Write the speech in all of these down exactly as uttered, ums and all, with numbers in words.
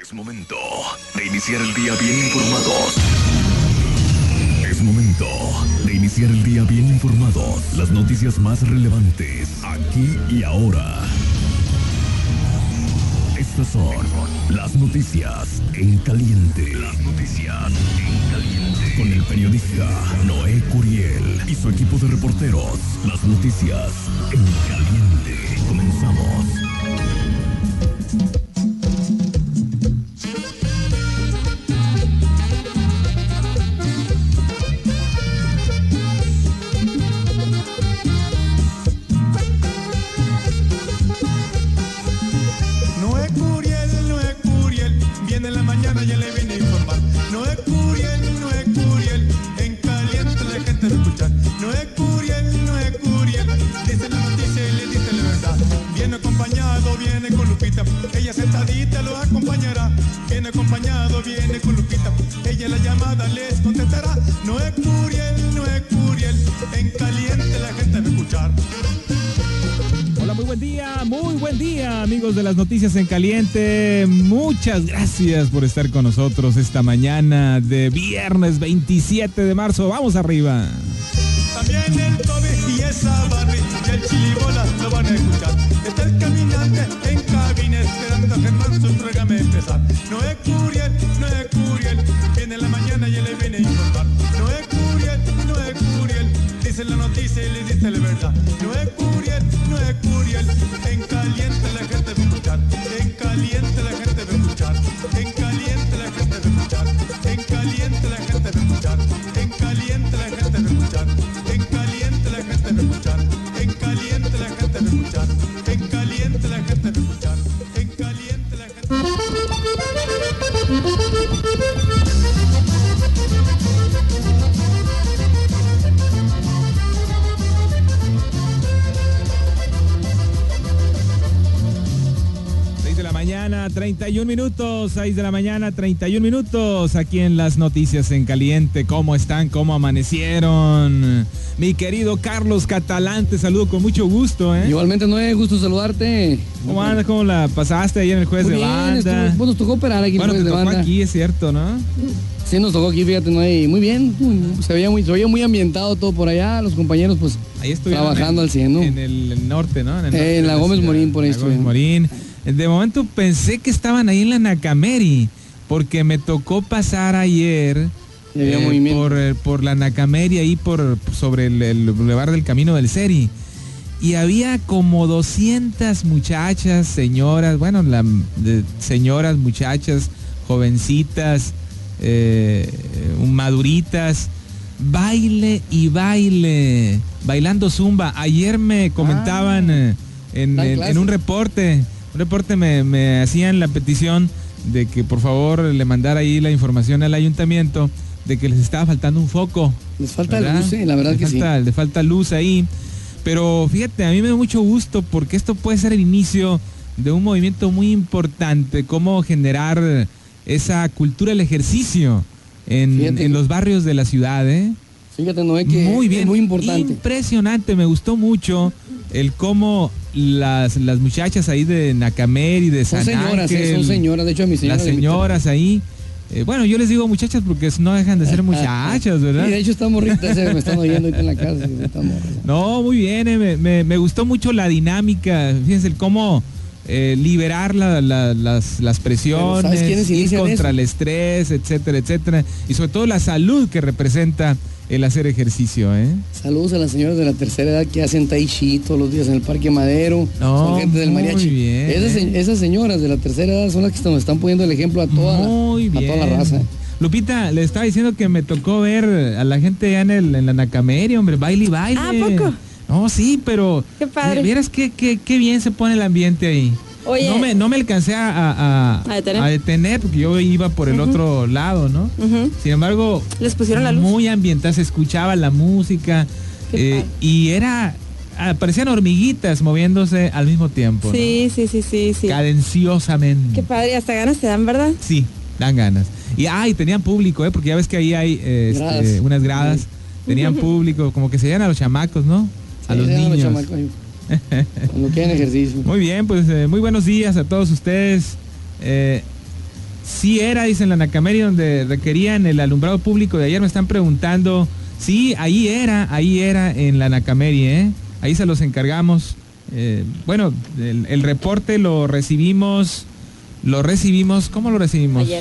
Es momento de iniciar el día bien informados. Es momento de iniciar el día bien informados. Las noticias más relevantes, aquí y ahora. Estas son las noticias en caliente. Las noticias en caliente. Con el periodista Noé Curiel y su equipo de reporteros. Las noticias en caliente. Comenzamos. En la mañana ya le vine a informar. No es Curiel, no es Curiel. En caliente la gente va a escuchar. No es Curiel, no es Curiel. Dice la noticia y le dice la verdad. Viene acompañado, viene con Lupita. Ella sentadita lo acompañará. Viene acompañado, viene con Lupita. Ella la llamada les contestará. No es Curiel, no es Curiel. En caliente la gente va a escuchar. Hola, muy buen día, muy buen día, amigos de las noticias en caliente. Muchas gracias por estar con nosotros esta mañana de viernes veintisiete de marzo. Vamos arriba. También el Toby y esa Barbie y el Chilibola lo van a escuchar. Está el caminante en cabina esperando a Germán su programa empezar. No es Curiel, no es Curiel. Viene en la mañana y le viene a informar. No es Curiel, no es Curiel. Dice la noticia y le dice la verdad. No es Curiel, no es Curiel. En caliente la gente va a escuchar. En caliente la gente va a escuchar. En caliente la gente va a escuchar. En caliente la gente va a escuchar. En caliente la gente va a escuchar. En caliente la gente va a escuchar. En caliente la gente va a escuchar. En caliente la gente va a escuchar. En caliente la gente va a seis de la mañana, treinta y un minutos, seis de la mañana, treinta y un minutos, aquí en las noticias en caliente. ¿Cómo están? ¿Cómo amanecieron? Mi querido Carlos Catalán, te saludo con mucho gusto, ¿eh? Igualmente, no es gusto saludarte. ¿Cómo andas? ¿Cómo la pasaste ayer en el jueves Muy de bien, banda? estuvo, bueno, nos tocó operar aquí en Bueno, el te jueves de tocó banda. aquí, es cierto, ¿no? Sí, nos tocó aquí, fíjate, no hay, muy bien, muy- se veía muy, se veía muy ambientado todo por allá, los compañeros pues Ahí estuvieron trabajando en, al cien, ¿no? En el norte, ¿no? En, el norte Eh, en de la Gómez ciudad. Morín, por ahí En la Gómez estuvieron. Morín. De momento pensé que estaban ahí en la Nacameri, porque me tocó pasar ayer Y había eh, movimiento. por, eh, por la Nacameri, ahí por sobre el, el bulevar del Camino del Seri. Y había como doscientas muchachas, señoras, bueno, la, de, señoras, muchachas, jovencitas, eh, maduritas, baile y baile, bailando zumba. Ayer me comentaban eh, en, dan en- clases. en un reporte, un reporte me, me hacían la petición de que por favor le mandara ahí la información al ayuntamiento de que les estaba faltando un foco. Les falta ¿verdad? luz, eh, la verdad Le que falta, le falta luz ahí. Pero fíjate, a mí me da mucho gusto porque esto puede ser el inicio de un movimiento muy importante, cómo generar esa cultura del ejercicio en, Fíjate. en los barrios de la ciudad, ¿eh? sí. Fíjate, no es que Muy bien, es muy importante. impresionante, me gustó mucho el cómo las, las muchachas ahí de Nacameri, de Son San señoras, eh, Ángel, son señoras, de hecho a mi señora. las le invitaron. señoras ahí, eh, bueno, yo les digo muchachas porque no dejan de ser muchachas, ¿verdad? Sí, de hecho está morrita, se me están oyendo ahorita en la casa. sí, está morrita. No, muy bien, eh, me, me- me gustó mucho la dinámica, fíjense, el cómo eh, liberar la- la- las, las presiones, Pero ¿sabes quiénes ir inician contra eso? el estrés, etcétera, etcétera, y sobre todo la salud que representa el hacer ejercicio, ¿eh? Saludos a las señoras de la tercera edad que hacen tai chi todos los días en el Parque Madero. No, son gente del muy mariachi. bien, esas, se- eh. esas señoras de la tercera edad son las que nos están poniendo el ejemplo a toda, Muy la, a bien. toda la raza. Lupita, le estaba diciendo que me tocó ver a la gente allá en, el, en la Nacameri, hombre, baile y baile. ¿Ah, ¿a poco? No, sí, pero Qué padre. vieras qué, qué, qué bien se pone el ambiente ahí. Oye. No me, no me alcancé a, a- ¿A detener? a detener porque yo iba por el otro lado, ¿no? Ujú. Sin embargo, Les pusieron la luz. muy ambiental, se escuchaba la música Qué eh, padre. y era, ah, parecían hormiguitas moviéndose al mismo tiempo, Sí, sí, sí, sí, sí. ¿no? Cadenciosamente. Qué padre, hasta ganas te dan, ¿verdad? Sí, dan ganas. Y ay, tenían público, ¿eh? Porque ya ves que ahí hay eh, este, Gradas. unas gradas. Sí. Tenían público, como que se llegan a los chamacos, ¿no? A Sí, los dejan niños. chamacos ahí, cuando quieren ejercicio. Muy bien, pues eh, muy buenos días a todos ustedes. Eh, Sí era, dicen la Nacameri, donde requerían el alumbrado público de ayer. Me están preguntando. Sí, ahí era, ahí era en la Nacameri, ¿eh? Ahí se los encargamos. Eh, bueno, el, el reporte lo recibimos, lo recibimos, ¿cómo lo recibimos? Ayer.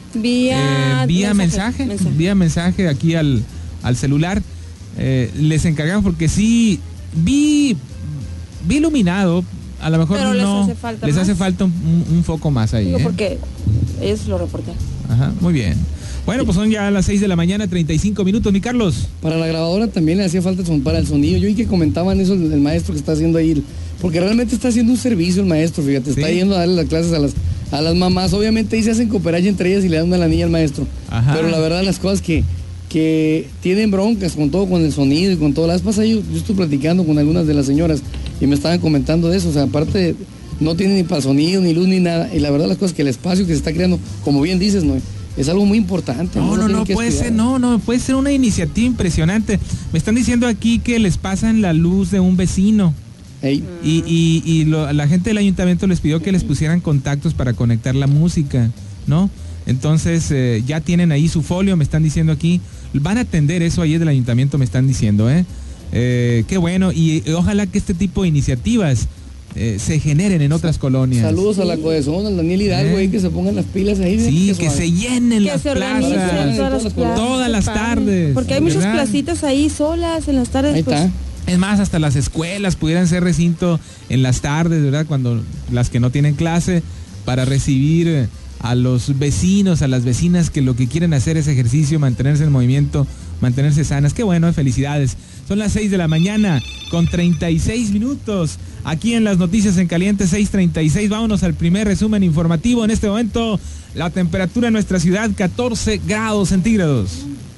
Vía, eh, vía mensaje, mensaje, mensaje, vía mensaje aquí al, al celular. Eh, les encargamos porque sí, vi, vi iluminado. A lo mejor pero no. les hace falta, les más. hace falta un, un, un foco más ahí. Digo, ¿eh? porque ellos lo reportaron. Ajá, muy bien. Bueno, pues son ya las seis de la mañana, treinta y cinco minutos, mi Carlos. Para la grabadora también le hacía falta para el sonido. Yo vi que comentaban eso el, el maestro que está haciendo ahí, porque realmente está haciendo un servicio el maestro, fíjate, ¿Sí? Está yendo a darle las clases a las, a las mamás. Obviamente ahí se hacen cooperaje entre ellas y le dan a la niña al maestro. Ajá. Pero la verdad las cosas que, que tienen broncas con todo, con el sonido y con todo. Las pasas yo, yo estoy platicando con algunas de las señoras y me estaban comentando de eso, o sea, aparte no tiene ni para sonido, ni luz, ni nada. Y la verdad las cosas que el espacio que se está creando, como bien dices, no es algo muy importante. No, no, no, no puede ser, no, no, puede ser una iniciativa impresionante. Me están diciendo aquí que les pasan la luz de un vecino. Hey. Y, y, y lo, la gente del ayuntamiento les pidió que les pusieran contactos para conectar la música, ¿no? Entonces eh, ya tienen ahí su folio, me están diciendo aquí. Van a atender eso ahí del ayuntamiento, me están diciendo, ¿eh? eh qué bueno, y, y ojalá que este tipo de iniciativas Eh, se generen en otras colonias. Saludos a la Codezón, al Daniel Hidalgo, eh. ahí, que se pongan las pilas ahí. Sí, que, que se llenen que las se plazas. Todas las, plazas, todas las tardes. Porque hay ¿verdad? muchas placitas ahí solas en las tardes. Ahí pues. está. Es más, hasta las escuelas pudieran ser recinto en las tardes, ¿verdad? Cuando las que no tienen clase, para recibir a los vecinos, a las vecinas que lo que quieren hacer es ejercicio, mantenerse en movimiento, mantenerse sanas. Qué bueno, felicidades. Son las seis de la mañana con treinta y seis minutos. Aquí en las noticias en caliente, seis treinta y seis. Vámonos al primer resumen informativo. En este momento, la temperatura en nuestra ciudad, catorce grados centígrados.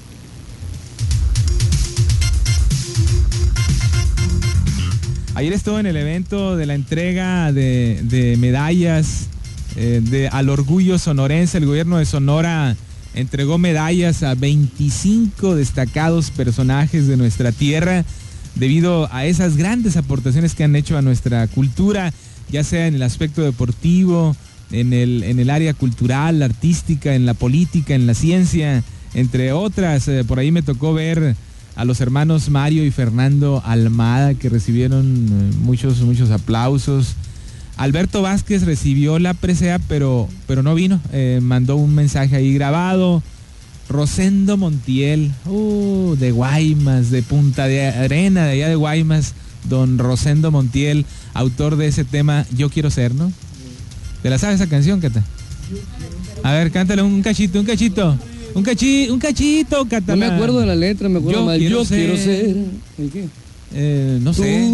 Ayer estuve en el evento de la entrega de, de medallas eh, de, al orgullo sonorense. El gobierno de Sonora entregó medallas a veinticinco destacados personajes de nuestra tierra debido a esas grandes aportaciones que han hecho a nuestra cultura, ya sea en el aspecto deportivo, en el, en el área cultural, artística, en la política, en la ciencia, entre otras. Eh, por ahí me tocó ver a los hermanos Mario y Fernando Almada, que recibieron eh, muchos, muchos aplausos. Alberto Vázquez recibió la presea, pero, pero no vino, eh, mandó un mensaje ahí grabado. Rosendo Montiel, uh, de Guaymas, de Punta de Arena, de allá de Guaymas, don Rosendo Montiel, autor de ese tema Yo Quiero Ser, ¿no? ¿Te la sabes esa canción, Cata? A ver, cántale un cachito, un cachito, un cachito, un cachito, Cata. No me acuerdo de la letra, me acuerdo Yo mal. quiero Yo ser. quiero ser. ¿El qué? Eh, no sé.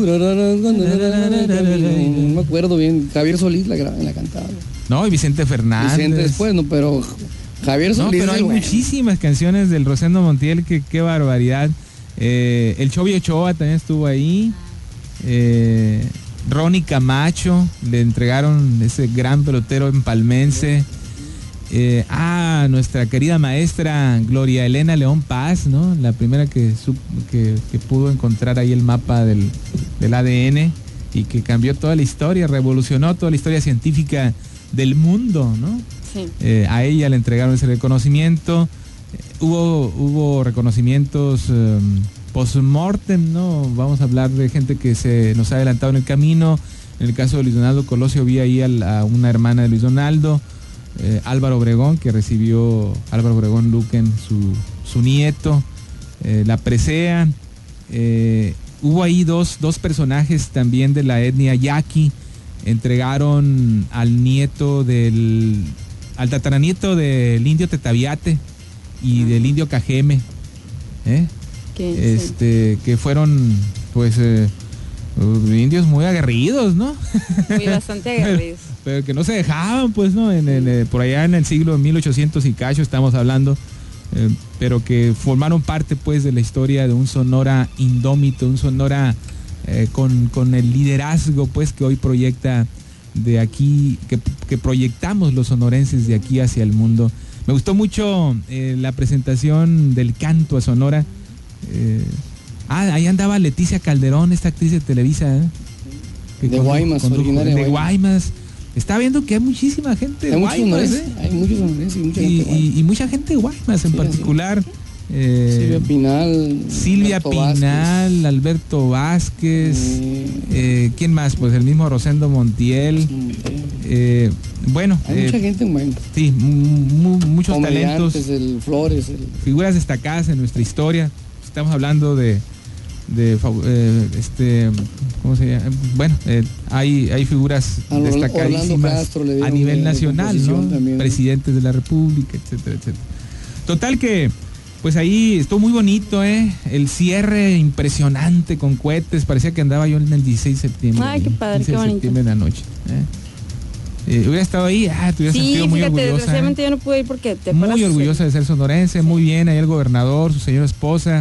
No me acuerdo bien. Javier Solís la, la cantaba. No, y Vicente Fernández. Vicente después, no, pero Javier Solís. No, pero hay bueno. muchísimas canciones del Rosendo Montiel, que qué barbaridad. Eh, el Chovy Ochoa también estuvo ahí. Eh, Ronnie Camacho, le entregaron ese gran pelotero empalmense. Eh, ah, nuestra querida maestra Gloria Elena León Paz, ¿no? La primera que, que, que pudo encontrar ahí el mapa del, del A D N y que cambió toda la historia, revolucionó toda la historia científica del mundo, ¿no? Sí. Eh, a ella le entregaron ese reconocimiento. Eh, hubo, hubo reconocimientos eh, post-mortem, ¿no? Vamos a hablar de gente que se nos ha adelantado en el camino. En el caso de Luis Donaldo Colosio, vi ahí a, a una hermana de Luis Donaldo. Eh, Álvaro Obregón, que recibió Álvaro Obregón Luquen, su, su nieto, eh, la presea. Eh, hubo ahí dos, dos personajes también de la etnia yaqui. Entregaron al nieto del, al tataranieto del indio Tetaviate y del indio Cajeme, ¿eh? ¿Qué? este, sí. Que fueron, pues, eh, indios muy aguerridos, ¿no? Muy bastante aguerridos. Pero, pero que no se dejaban, pues, ¿no? En el, eh, por allá en el siglo mil ochocientos y cacho estamos hablando, eh, pero que formaron parte, pues, de la historia de un Sonora indómito, un Sonora eh, con, con el liderazgo, pues, que hoy proyecta de aquí, que, que proyectamos los sonorenses de aquí hacia el mundo. Me gustó mucho eh, la presentación del canto a Sonora. Eh, ah, ahí andaba Leticia Calderón, esta actriz de Televisa, ¿eh? De Guaymas, originaria de Guaymas. está viendo que hay muchísima gente de Hay muchos Guaymas, sonorenses, ¿eh? hay muchos sonorenses y mucha y, gente guay. y, y mucha gente de Guaymas en Sí, particular. Eh, Silvia Pinal. Silvia Alberto Pinal, Vázquez. Alberto Vázquez, Eh, eh, ¿quién más? Pues el mismo Rosendo Montiel. Eh, bueno, Hay eh, mucha gente en Guaymas. sí, mu- mu- muchos talentos, Comediantes, el Flores, el figuras destacadas en nuestra historia. Estamos hablando de, de fav- eh, este, ¿cómo se llama? Bueno, eh, hay, hay figuras A Orlando destacadísimas Castro le a dieron nivel de- de nacional, ¿no? composición también. Presidentes de la República, etcétera, etcétera. Total que, pues ahí estuvo muy bonito, ¿eh? El cierre impresionante con cohetes, parecía que andaba yo en el dieciséis de septiembre. Ay, qué padre, quince qué de bonito. septiembre de la noche. ¿eh? Eh, hubiera estado ahí, ah, te hubiera Sí, sentido muy fíjate, orgullosa. desgraciadamente yo no pude ir porque te acuerdas. Muy orgullosa de ser sonorense, muy bien, ahí el gobernador, su señora esposa,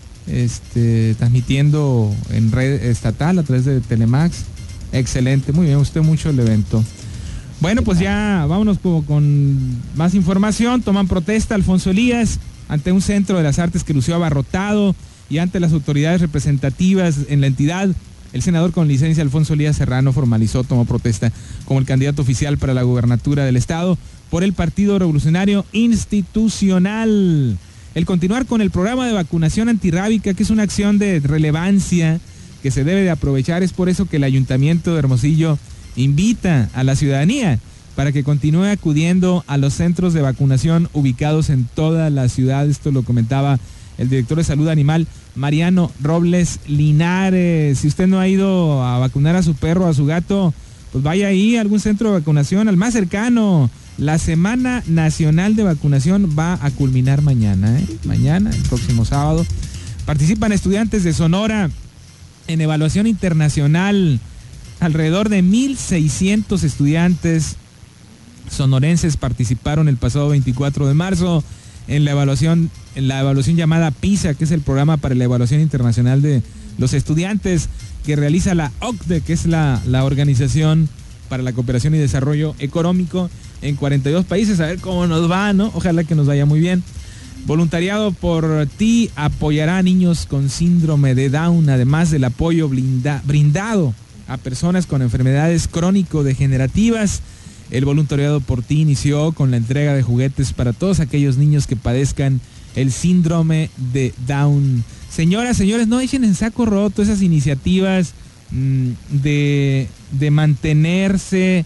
este, transmitiendo en red estatal a través de Telemax. Excelente, muy bien, me gustó mucho el evento. Bueno, pues ya vámonos como con más información. Toman protesta Alfonso Elías ante un centro de las artes que lució abarrotado y ante las autoridades representativas en la entidad. El senador con licencia Alfonso Elías Serrano formalizó, tomó protesta como el candidato oficial para la gubernatura del estado por el Partido Revolucionario Institucional. El continuar con el programa de vacunación antirrábica, que es una acción de relevancia que se debe de aprovechar, es por eso que el Ayuntamiento de Hermosillo invita a la ciudadanía para que continúe acudiendo a los centros de vacunación ubicados en toda la ciudad. Esto lo comentaba el director de Salud Animal, Mariano Robles Linares. Si usted no ha ido a vacunar a su perro, a su gato, pues vaya ahí a algún centro de vacunación, al más cercano. La Semana Nacional de Vacunación va a culminar mañana, ¿eh? Mañana, el próximo sábado. Participan estudiantes de Sonora en evaluación internacional. Alrededor de mil seiscientos estudiantes sonorenses participaron el pasado veinticuatro de marzo en la evaluación, en la evaluación llamada PISA, que es el programa para la evaluación internacional de los estudiantes que realiza la O C D E, que es la, la Organización para la Cooperación y Desarrollo Económico en cuarenta y dos países. A ver cómo nos va, ¿no? Ojalá que nos vaya muy bien. Voluntariado por ti apoyará a niños con síndrome de Down, además del apoyo blinda, brindado a personas con enfermedades crónico-degenerativas. El voluntariado por ti inició con la entrega de juguetes para todos aquellos niños que padezcan el síndrome de Down. Señoras, señores, no echen en saco roto esas iniciativas mmm, de, de mantenerse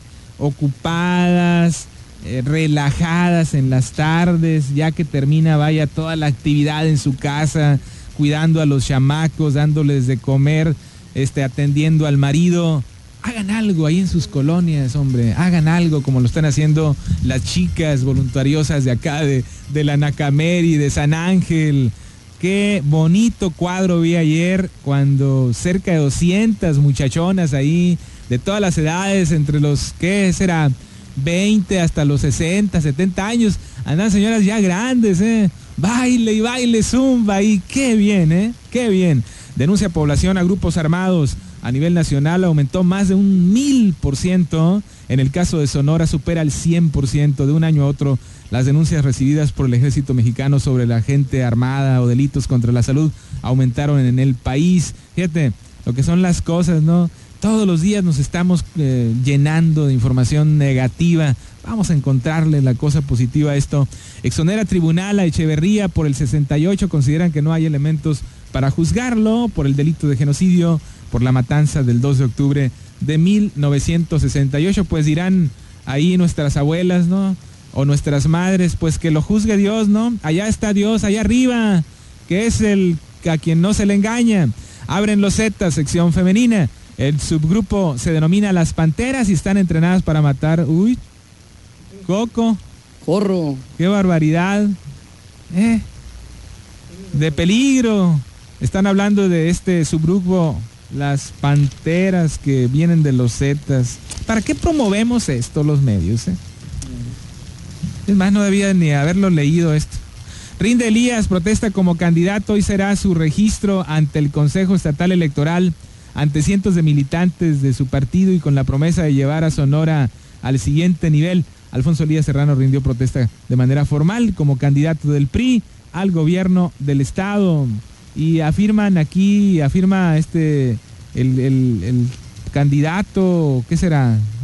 ocupadas, eh, relajadas en las tardes, ya que termina, vaya, toda la actividad en su casa, cuidando a los chamacos, dándoles de comer, este, atendiendo al marido. Hagan algo ahí en sus colonias, hombre, hagan algo como lo están haciendo las chicas voluntariosas de acá, de, de la Nacameri, de San Ángel. Qué bonito cuadro vi ayer cuando cerca de doscientas muchachonas ahí, de todas las edades, entre los, ¿qué será? veinte hasta los sesenta, setenta años, andan señoras ya grandes, ¿eh? Baile y baile zumba y qué bien, ¿eh? Qué bien. Denuncia población a grupos armados. A nivel nacional aumentó más de un mil por ciento. En el caso de Sonora supera el cien por ciento. De un año a otro, las denuncias recibidas por el ejército mexicano sobre la gente armada o delitos contra la salud aumentaron en el país. Fíjate lo que son las cosas, ¿no? Todos los días nos estamos eh, llenando de información negativa. Vamos a encontrarle la cosa positiva a esto. Exonera tribunal a Echeverría por el sesenta y ocho. Consideran que no hay elementos para juzgarlo por el delito de genocidio, por la matanza del dos de octubre de mil novecientos sesenta y ocho. Pues dirán ahí nuestras abuelas, ¿no? O nuestras madres, pues que lo juzgue Dios, ¿no? Allá está Dios, allá arriba, que es el a quien no se le engaña. Abren los Zetas, sección femenina. El subgrupo se denomina Las Panteras y están entrenadas para matar. Uy, Coco. Corro. Qué barbaridad. Eh, de peligro. Están hablando de este subgrupo, Las Panteras, que vienen de los Zetas. ¿Para qué promovemos esto los medios? Eh? Es más, no debía ni haberlo leído esto. Rinde Elías, protesta como candidato. Hoy será su registro ante el Consejo Estatal Electoral, ante cientos de militantes de su partido y con la promesa de llevar a Sonora al siguiente nivel. Alfonso Elías Serrano rindió protesta de manera formal como candidato del P R I al gobierno del estado. Y afirman aquí, afirma este, el, el, el candidato, ¿qué será?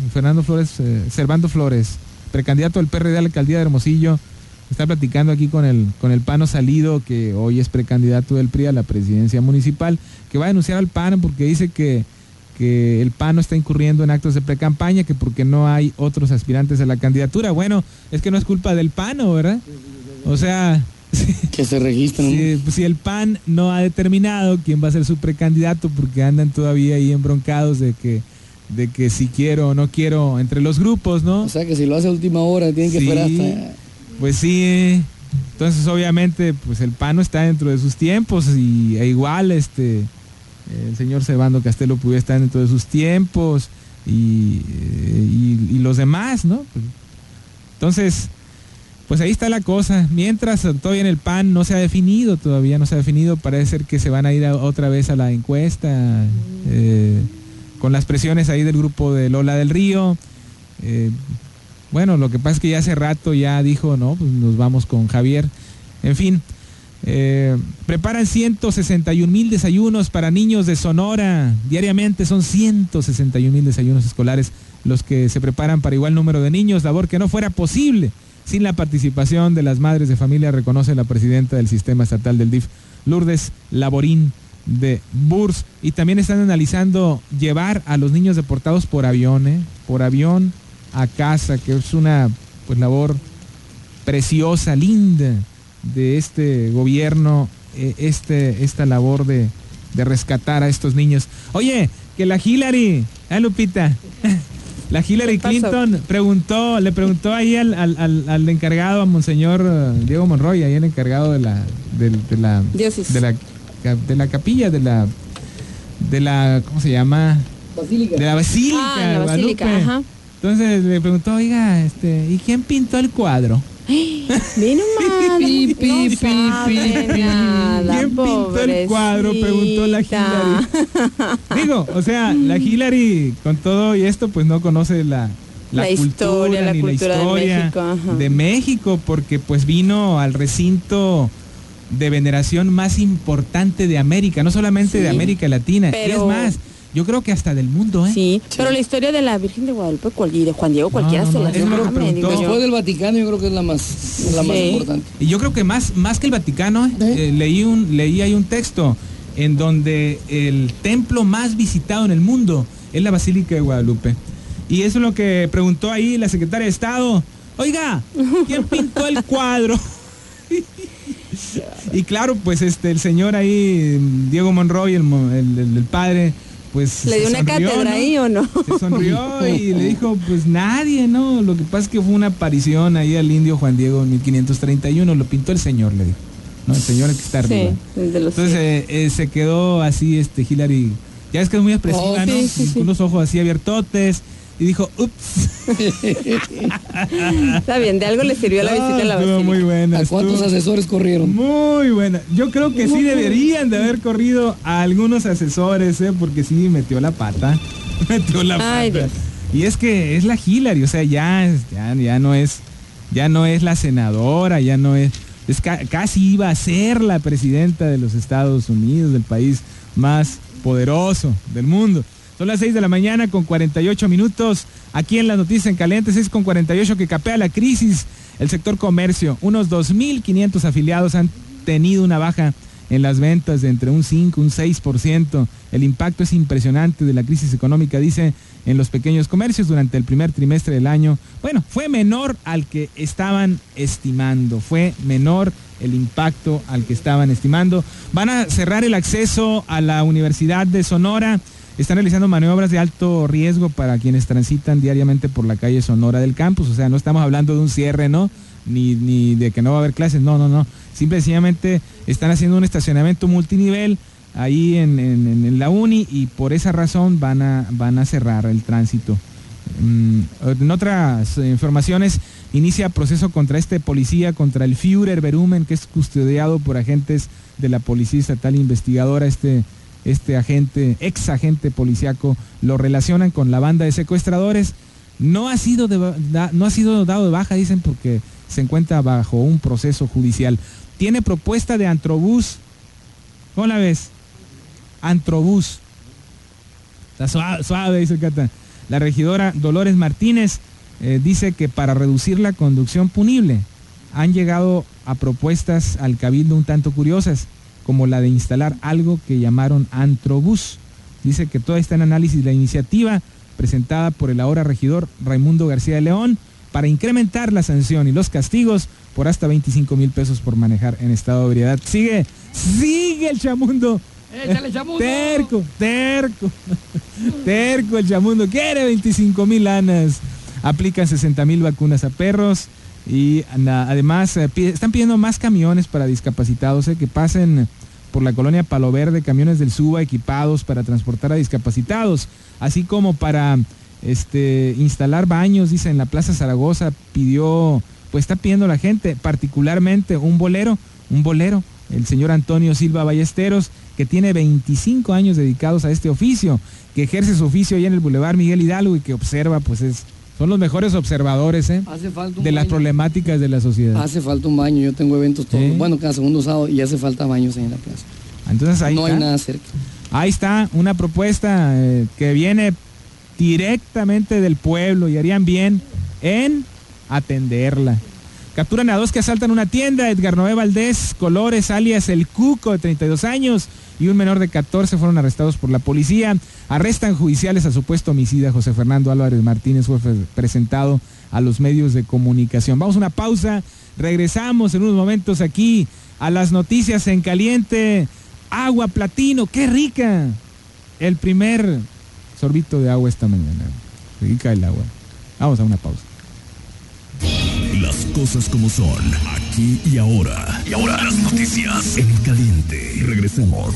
Fernando Flores, eh, Servando Flores, precandidato del P R D a la alcaldía de Hermosillo, está platicando aquí con el, con el Pano Salido, que hoy es precandidato del P R I a la presidencia municipal, que va a denunciar al Pano porque dice que, que el Pano está incurriendo en actos de precampaña, que porque no hay otros aspirantes a la candidatura. Bueno, es que no es culpa del Pano, ¿verdad? O sea... que se registren. Si, pues, si el P A N no ha determinado quién va a ser su precandidato, porque andan todavía ahí embroncados de que de que si quiero o no quiero entre los grupos, ¿no? O sea que si lo hace a última hora tienen que sí, esperar hasta... Pues sí, entonces obviamente pues el P A N no está dentro de sus tiempos y e igual este el señor Servando Castelo pudiera estar dentro de sus tiempos y, y, y los demás, ¿no? Entonces... Pues ahí está la cosa. Mientras todavía en el P A N no se ha definido, todavía no se ha definido, parece ser que se van a ir a, otra vez a la encuesta, eh, con las presiones ahí del grupo de Lola del Río. Eh, bueno, lo que pasa es que ya hace rato ya dijo, no, pues nos vamos con Javier. En fin, eh, preparan ciento sesenta y un mil desayunos para niños de Sonora. Diariamente son ciento sesenta y un mil desayunos escolares los que se preparan para igual número de niños, labor que no fuera posible sin la participación de las madres de familia, reconoce la presidenta del Sistema Estatal del D I F, Lourdes Laborín de Burs. Y también están analizando llevar a los niños deportados por avión, ¿eh? por avión a casa, que es una pues labor preciosa, linda de este gobierno, eh, este, esta labor de, de rescatar a estos niños. Oye, que la Hillary, ah Lupita, la Hillary Clinton preguntó, le preguntó ahí al, al, al, al encargado, a Monseñor Diego Monroy, ahí el encargado de la, de, de la, de la, de la capilla, de la, de la, ¿cómo se llama? Basílica. De la Basílica, ah, la Basílica, ajá. Entonces le preguntó, oiga, este, ¿y quién pintó el cuadro? Vino mal. Pi, pi, no pi, sabe pi, nada, ¿Quién pintó el cuadro? Preguntó la Hillary. Digo, o sea, la Hillary con todo y esto pues no conoce la, la, la cultura, historia, la ni cultura la historia de México, ajá. de México, porque pues vino al recinto de veneración más importante de América, no solamente sí, de América Latina, pero... y es más, yo creo que hasta del mundo, ¿eh? Sí, sí, pero la historia de la Virgen de Guadalupe y de Juan Diego cualquiera no, no, se la es lo que preguntó. Después del Vaticano yo creo que es la más, sí, la más importante. Y yo creo que más, más que el Vaticano, ¿eh? ¿Eh? Eh, leí un, leí ahí un texto en donde el templo más visitado en el mundo es la Basílica de Guadalupe. Y eso es lo que preguntó ahí la secretaria de Estado. Oiga, ¿quién pintó el cuadro? Y claro, pues este el señor ahí, Diego Monroy, el, el, el, el padre, pues le dio una sonrió, cátedra, ¿no? Ahí o no. Se sonrió y le dijo, pues nadie, ¿no? Lo que pasa es que fue una aparición ahí al indio Juan Diego en mil quinientos treinta y uno, lo pintó el señor, le dijo, ¿no? El señor que está arriba. Sí, el de los Entonces eh, eh, se quedó así este Hillary, ya es que es muy expresiva, oh, ¿no? Sí, sí, sí. Con los ojos así abiertotes. Y dijo, ups. Está bien, de algo le sirvió la visita a la Basílica. Muy buena. ¿A cuántos estuvo asesores corrieron? Muy buena. Yo creo que sí deberían de haber corrido a algunos asesores, ¿eh? Porque sí metió la pata. Metió la pata. Ay, Dios. Y es que es la Hillary, o sea, ya, ya, ya no es, ya no es la senadora, ya no es, es ca casi iba a ser la presidenta de los Estados Unidos, del país más poderoso del mundo. Son las seis de la mañana con cuarenta y ocho minutos. Aquí en las noticias en caliente, seis con cuarenta y ocho, que capea la crisis. El sector comercio, unos dos mil quinientos afiliados han tenido una baja en las ventas de entre un cinco, un seis por ciento. El impacto es impresionante de la crisis económica, dice, en los pequeños comercios durante el primer trimestre del año. Bueno, fue menor al que estaban estimando. Fue menor el impacto al que estaban estimando. Van a cerrar el acceso a la Universidad de Sonora. Están realizando maniobras de alto riesgo para quienes transitan diariamente por la calle Sonora del campus. O sea, no estamos hablando de un cierre, ¿no? Ni, ni de que no va a haber clases, no, no, no. Simple y sencillamente están haciendo un estacionamiento multinivel ahí en, en, en la uni y por esa razón van a, van a cerrar el tránsito. En otras informaciones, inicia proceso contra este policía, contra el Führer Berumen, que es custodiado por agentes de la Policía Estatal Investigadora. Este Este agente, ex agente policiaco, lo relacionan con la banda de secuestradores. No ha sido de, da, no ha sido dado de baja, dicen, porque se encuentra bajo un proceso judicial. Tiene propuesta de Antrobús. ¿Cómo la ves? Antrobús. Está suave, suave, dice el Cata. La regidora Dolores Martínez eh, dice que para reducir la conducción punible han llegado a propuestas al cabildo un tanto curiosas, como la de instalar algo que llamaron Antrobús. Dice que todo está en análisis la iniciativa presentada por el ahora regidor Raimundo García de León para incrementar la sanción y los castigos por hasta veinticinco mil pesos por manejar en estado de ebriedad. Sigue, sigue el chamundo. ¡Échale, chamundo! Terco, terco, terco el chamundo, quiere veinticinco mil lanas. Aplican sesenta mil vacunas a perros y además eh, pide, están pidiendo más camiones para discapacitados, eh, que pasen por la colonia Palo Verde, camiones del SUBA equipados para transportar a discapacitados, así como para este instalar baños, dice, en la Plaza Zaragoza pidió, pues está pidiendo la gente, particularmente un bolero, un bolero, el señor Antonio Silva Ballesteros, que tiene veinticinco años dedicados a este oficio, que ejerce su oficio allá en el Boulevard Miguel Hidalgo y que observa, pues es, son los mejores observadores ¿eh? Hace falta un de las baño. problemáticas de la sociedad. Hace falta un baño, yo tengo eventos todos, ¿Sí? bueno, cada segundo sábado y hace falta baños en la plaza. Entonces ahí no está. hay nada cerca. Ahí está una propuesta eh, que viene directamente del pueblo y harían bien en atenderla. Capturan a dos que asaltan una tienda. Edgar Noé Valdés Colores, alias El Cuco, de treinta y dos años, y un menor de catorce fueron arrestados por la policía. Arrestan judiciales al supuesto homicida José Fernando Álvarez Martínez. Fue presentado a los medios de comunicación. Vamos a una pausa, regresamos en unos momentos aquí a las noticias en caliente. Agua Platino, qué rica. El primer sorbito de agua esta mañana. Rica el agua. Vamos a una pausa. Las cosas como son, aquí y ahora. Y ahora las noticias en caliente. Regresemos.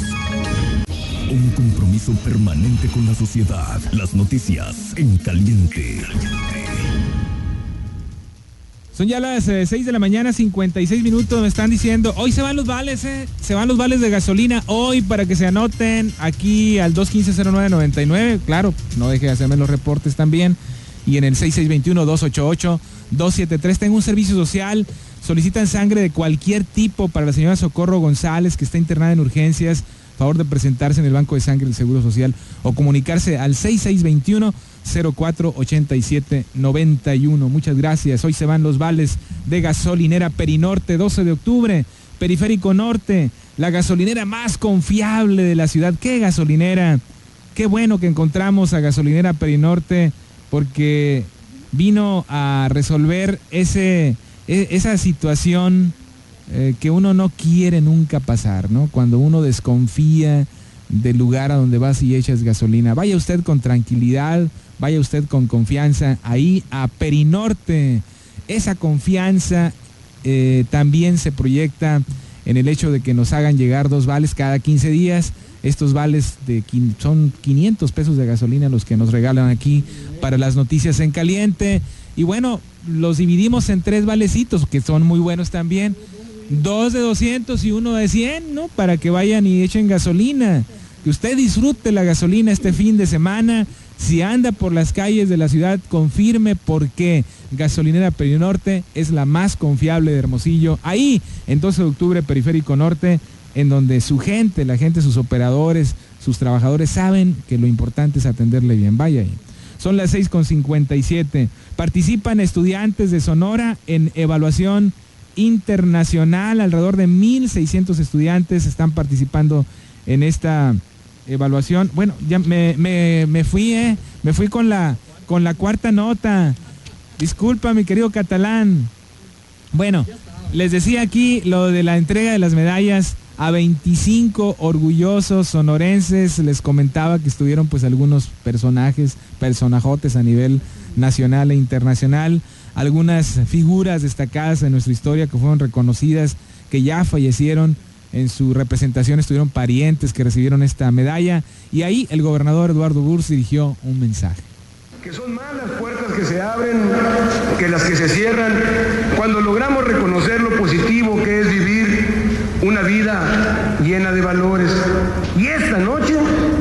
Un compromiso permanente con la sociedad. Las noticias en caliente. Son ya las eh, seis de la mañana, cincuenta y seis minutos. Me están diciendo, hoy se van los vales, eh. Se van los vales de gasolina hoy para que se anoten aquí al dos uno cinco cero nueve nueve nueve. Claro, no deje de hacerme los reportes también. Y en el seis seis dos uno dos ocho ocho dos siete tres. Tengo un servicio social. Solicitan sangre de cualquier tipo para la señora Socorro González, que está internada en urgencias. Favor de presentarse en el Banco de Sangre del Seguro Social o comunicarse al seis seis dos uno cero cuatro ocho siete nueve uno. Muchas gracias. Hoy se van los vales de gasolinera Perinorte, doce de octubre, Periférico Norte, la gasolinera más confiable de la ciudad. ¿Qué gasolinera? Qué bueno que encontramos a Gasolinera Perinorte, porque vino a resolver ese, esa situación eh, que uno no quiere nunca pasar, ¿no? Cuando uno desconfía del lugar a donde vas y echas gasolina. Vaya usted con tranquilidad, vaya usted con confianza ahí a Perinorte. Esa confianza eh, también se proyecta en el hecho de que nos hagan llegar dos vales cada quince días. Estos vales de son quinientos pesos de gasolina los que nos regalan aquí para las noticias en caliente. Y bueno, los dividimos en tres valecitos que son muy buenos también. Dos de doscientos y uno de cien, ¿no? Para que vayan y echen gasolina. Que usted disfrute la gasolina este fin de semana. Si anda por las calles de la ciudad, confirme por qué Gasolinera Perinorte es la más confiable de Hermosillo. Ahí, en doce de octubre, Periférico Norte, en donde su gente, la gente, sus operadores, sus trabajadores saben que lo importante es atenderle bien. Vaya ahí. Son las seis con cincuenta y siete. Participan estudiantes de Sonora en evaluación internacional. Alrededor de mil seiscientos estudiantes están participando en esta evaluación. Bueno, ya me, me, me fui, eh, me fui con la, con la cuarta nota. Disculpa, mi querido Catalán. Bueno, les decía aquí lo de la entrega de las medallas a veinticinco orgullosos sonorenses. Les comentaba que estuvieron pues algunos personajes, personajotes a nivel nacional e internacional, algunas figuras destacadas en nuestra historia que fueron reconocidas, que ya fallecieron. En su representación estuvieron parientes que recibieron esta medalla, y ahí el gobernador Eduardo Burrs dirigió un mensaje. Que son más las puertas que se abren que las que se cierran cuando logramos reconocer lo positivo que es vivir una vida llena de valores. Y esta noche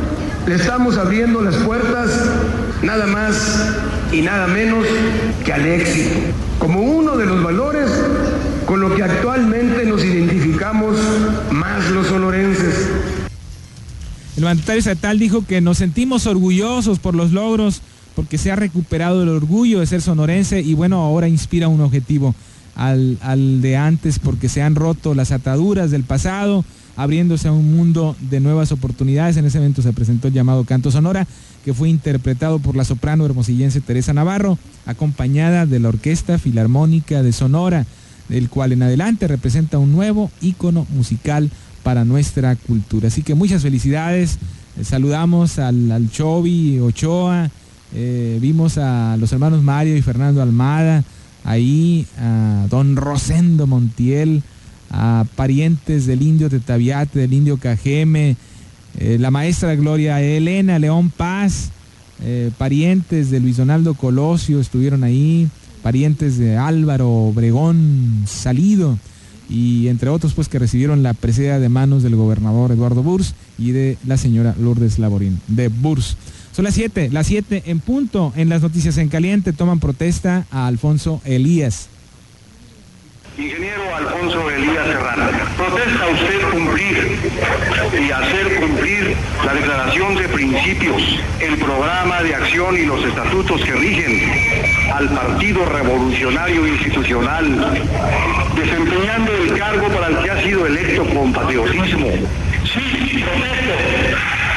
le estamos abriendo las puertas nada más y nada menos que al éxito, como uno de los valores con lo que actualmente nos identificamos más los sonorenses. El mandatario estatal dijo que nos sentimos orgullosos por los logros porque se ha recuperado el orgullo de ser sonorense y bueno, ahora inspira un objetivo al, al de antes, porque se han roto las ataduras del pasado, abriéndose a un mundo de nuevas oportunidades. En ese evento se presentó el llamado Canto Sonora, que fue interpretado por la soprano hermosillense Teresa Navarro, acompañada de la Orquesta Filarmónica de Sonora, el cual en adelante representa un nuevo ícono musical para nuestra cultura. Así que muchas felicidades, eh, saludamos al, al Chovi Ochoa, eh, vimos a los hermanos Mario y Fernando Almada, ahí a don Rosendo Montiel, a parientes del indio Tetaviate, del indio Cajeme, eh, la maestra Gloria Elena León Paz, eh, parientes de Luis Donaldo Colosio estuvieron ahí, parientes de Álvaro Obregón Salido, y entre otros pues que recibieron la presea de manos del gobernador Eduardo Burs y de la señora Lourdes Laborín de Burs. Son las siete, las siete en punto. En las noticias en caliente toman protesta a Alfonso Elías. Ingeniero Alfonso Elías Serrano, protesta usted cumplir y hacer cumplir la declaración de principios, el programa de acción y los estatutos que rigen al Partido Revolucionario Institucional, desempeñando el cargo para el que ha sido electo con patriotismo. Sí, protesto.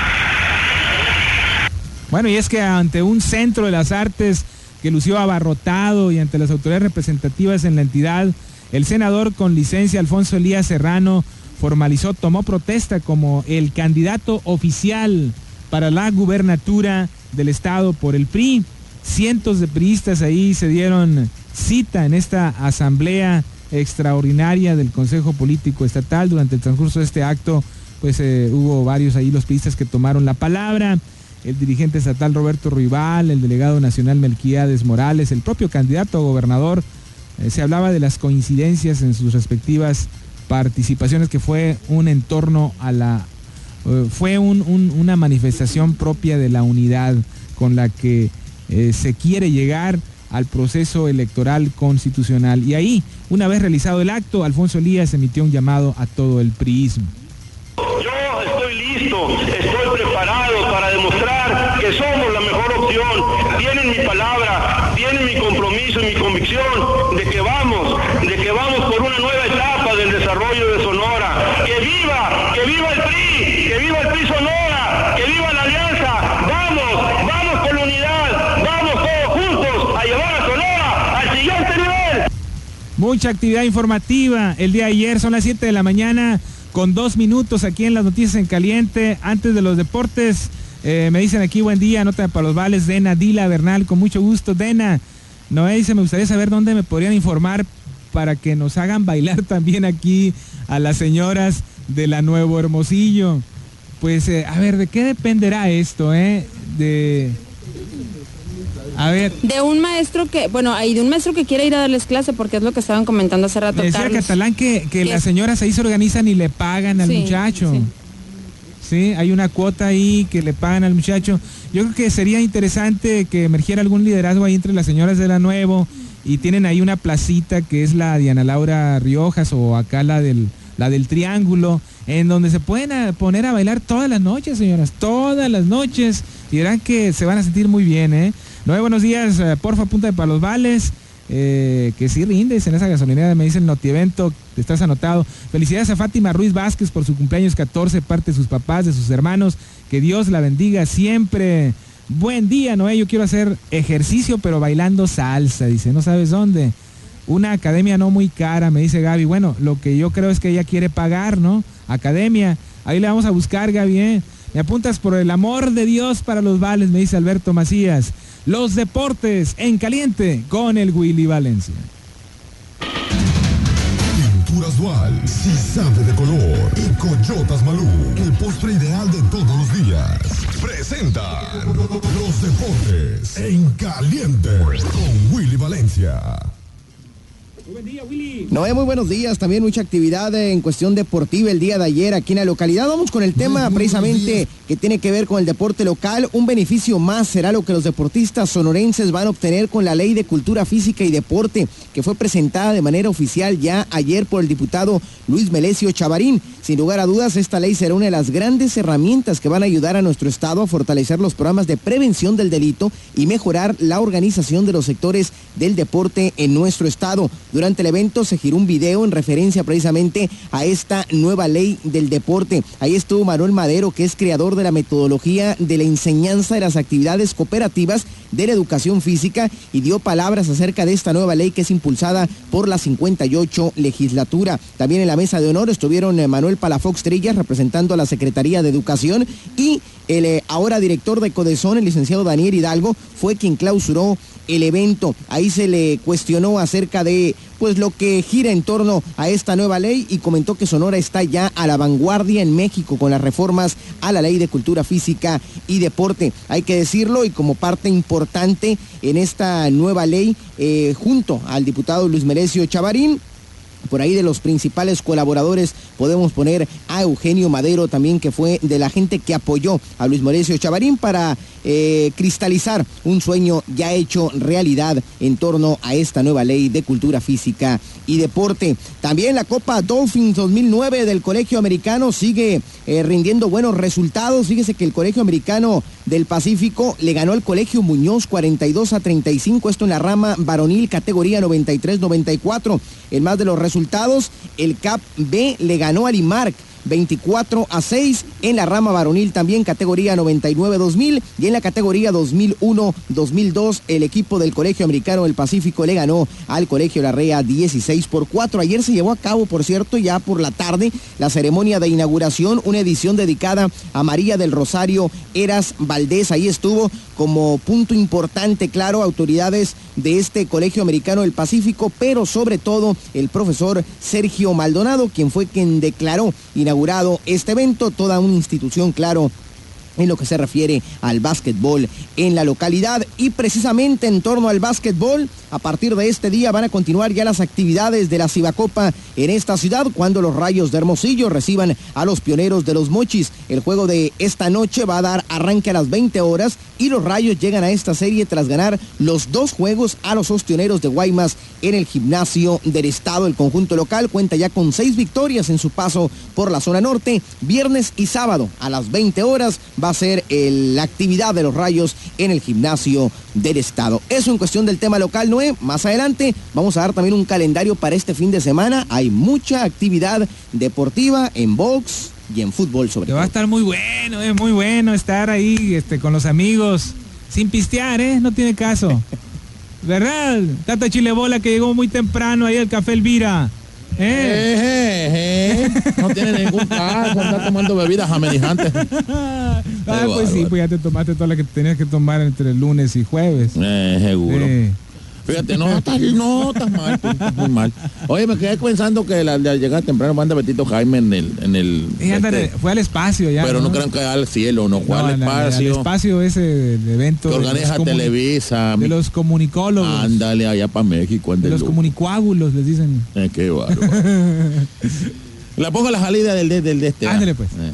Bueno, y es que ante un centro de las artes que lució abarrotado y ante las autoridades representativas en la entidad, el senador con licencia Alfonso Elías Serrano formalizó, tomó protesta como el candidato oficial para la gubernatura del estado por el P R I. Cientos de priistas ahí se dieron cita en esta asamblea extraordinaria del Consejo Político Estatal. Durante el transcurso de este acto, pues eh, hubo varios ahí los priistas que tomaron la palabra. El dirigente estatal Roberto Ruibal, el delegado nacional Melquíades Morales, el propio candidato a gobernador. Eh, se hablaba de las coincidencias en sus respectivas participaciones, que fue un entorno a la, eh, fue un, un, una manifestación propia de la unidad con la que eh, se quiere llegar al proceso electoral constitucional. Y ahí, una vez realizado el acto, Alfonso Elías emitió un llamado a todo el priismo. Yo estoy listo, estoy preparado para demostrar que somos la mejor opción. Tienen mi palabra, tienen mi compromiso y mi convicción de que vamos, de que vamos por una nueva etapa del desarrollo de Sonora. ¡Que viva, que viva el P R I, que viva el P R I Sonora, que viva la alianza! ¡Vamos, vamos con la unidad, vamos todos juntos a llevar a Sonora al siguiente nivel! Mucha actividad informativa el día de ayer, son las siete de la mañana. Con dos minutos aquí en las noticias en caliente. Antes de los deportes, eh, me dicen aquí, buen día, nota para los vales, Dena Dila Bernal, con mucho gusto. Dena, Noé dice, me gustaría saber dónde me podrían informar para que nos hagan bailar también aquí a las señoras de la Nuevo Hermosillo. Pues, eh, a ver, ¿de qué dependerá esto, eh? De... A ver. De un maestro que, bueno, hay de un maestro que quiere ir a darles clase, porque es lo que estaban comentando hace rato. Me decía Carlos, Catalán que, que las señoras ahí se organizan y le pagan al sí, muchacho. Sí. Sí, hay una cuota ahí que le pagan al muchacho. Yo creo que sería interesante que emergiera algún liderazgo ahí entre las señoras de la Nuevo, y tienen ahí una placita que es la Diana Laura Riojas, o acá la del, la del Triángulo, en donde se pueden a poner a bailar todas las noches, señoras, todas las noches, y verán que se van a sentir muy bien, ¿eh? Noé, buenos días, eh, porfa, punta de para los vales, eh, que sí rindes en esa gasolinera, me dice el Notievento, te estás anotado. Felicidades a Fátima Ruiz Vázquez por su cumpleaños catorce, parte de sus papás, de sus hermanos, que Dios la bendiga siempre. Buen día, Noé, yo quiero hacer ejercicio, pero bailando salsa, dice, ¿no sabes dónde? Una academia no muy cara, me dice Gaby. Bueno, lo que yo creo es que ella quiere pagar, ¿no? Academia, ahí le vamos a buscar, Gaby, ¿eh? Me apuntas por el amor de Dios para los vales, me dice Alberto Macías. Los deportes en caliente con el Willy Valencia. Pinturas Dual, si sabe de color. Y Coyotas Malú, el postre ideal de todos los días. Presenta los deportes en caliente con Willy Valencia. Buen día, Willy. Noé, muy buenos días. También mucha actividad en cuestión deportiva el día de ayer aquí en la localidad. Vamos con el tema precisamente que tiene que ver con el deporte local. Un beneficio más será lo que los deportistas sonorenses van a obtener con la Ley de Cultura Física y Deporte, que fue presentada de manera oficial ya ayer por el diputado Luis Melesio Chavarín. Sin lugar a dudas, esta ley será una de las grandes herramientas que van a ayudar a nuestro estado a fortalecer los programas de prevención del delito y mejorar la organización de los sectores del deporte en nuestro estado. Durante el evento se giró un video en referencia precisamente a esta nueva ley del deporte. Ahí estuvo Manuel Madero, que es creador de la metodología de la enseñanza de las actividades cooperativas de la educación física, y dio palabras acerca de esta nueva ley que es impulsada por la cincuenta y ocho legislatura. También en la mesa de honor estuvieron Manuel Palafox Trillas, representando a la Secretaría de Educación, y el eh, ahora director de Codesón, el licenciado Daniel Hidalgo, fue quien clausuró el evento. Ahí se le cuestionó acerca de pues lo que gira en torno a esta nueva ley, y comentó que Sonora está ya a la vanguardia en México con las reformas a la Ley de Cultura Física y Deporte. Hay que decirlo, y como parte importante en esta nueva ley, eh, junto al diputado Luis Melesio Chavarín, por ahí de los principales colaboradores podemos poner a Eugenio Madero también, que fue de la gente que apoyó a Luis Melesio Chavarín para eh, cristalizar un sueño ya hecho realidad en torno a esta nueva ley de cultura física y deporte. También la Copa Dolphins dos mil nueve del Colegio Americano sigue eh, rindiendo buenos resultados. Fíjese que el Colegio Americano del Pacífico le ganó al Colegio Muñoz cuarenta y dos a treinta y cinco, esto en la rama varonil, categoría noventa y tres noventa y cuatro. En más de los resultados, el C A P B le ganó al I M A R C veinticuatro a seis en la rama varonil, también categoría noventa y nueve dos mil, y en la categoría dos mil uno dos mil dos el equipo del Colegio Americano del Pacífico le ganó al Colegio Larrea dieciséis por cuatro. Ayer se llevó a cabo, por cierto, ya por la tarde, la ceremonia de inauguración, una edición dedicada a María del Rosario Eras Valdés. Ahí estuvo como punto importante, claro, autoridades de este Colegio Americano del Pacífico, pero sobre todo el profesor Sergio Maldonado, quien fue quien declaró inauguración inaugurado este evento, toda una institución, claro, en lo que se refiere al básquetbol en la localidad. Y precisamente en torno al básquetbol, a partir de este día van a continuar ya las actividades de la Cibacopa en esta ciudad, cuando los Rayos de Hermosillo reciban a los Pioneros de los Mochis. El juego de esta noche va a dar arranque a las veinte horas, y los Rayos llegan a esta serie tras ganar los dos juegos a los Ostioneros de Guaymas en el gimnasio del estado. El conjunto local cuenta ya con seis victorias en su paso por la zona norte. Viernes y sábado a las veinte horas va a ser el, la actividad de los Rayos en el gimnasio del estado. Eso en cuestión del tema local, Noé. Más adelante vamos a dar también un calendario para este fin de semana. Hay mucha actividad deportiva en box y en fútbol sobre todo. Va a estar muy bueno, es muy bueno estar ahí este, con los amigos, sin pistear, ¿eh? No tiene caso. ¿Verdad? Tata Chilebola, que llegó muy temprano ahí al Café Elvira. ¿Eh? Eh, eh, eh. No tiene ningún caso, está tomando bebidas amenizantes. Ah, pues sí, pues ya te tomaste toda la que tenías que tomar entre lunes y jueves. Eh, seguro. Eh. Fíjate, no, estás no, estás mal, tú, estás muy mal. Oye, me quedé pensando que la, al llegar temprano manda Betito Jaime en el... En el y ándale, este, fue al espacio ya. Pero no, no crean que al cielo, no, fue no, al espacio. El espacio ese de evento. Que organiza Televisa. De los comunicólogos. Ándale, allá para México. De los comunicoágulos, les dicen. Eh, qué bárbaro. La pongo a la salida del de, del de este. Ándale, pues. Eh.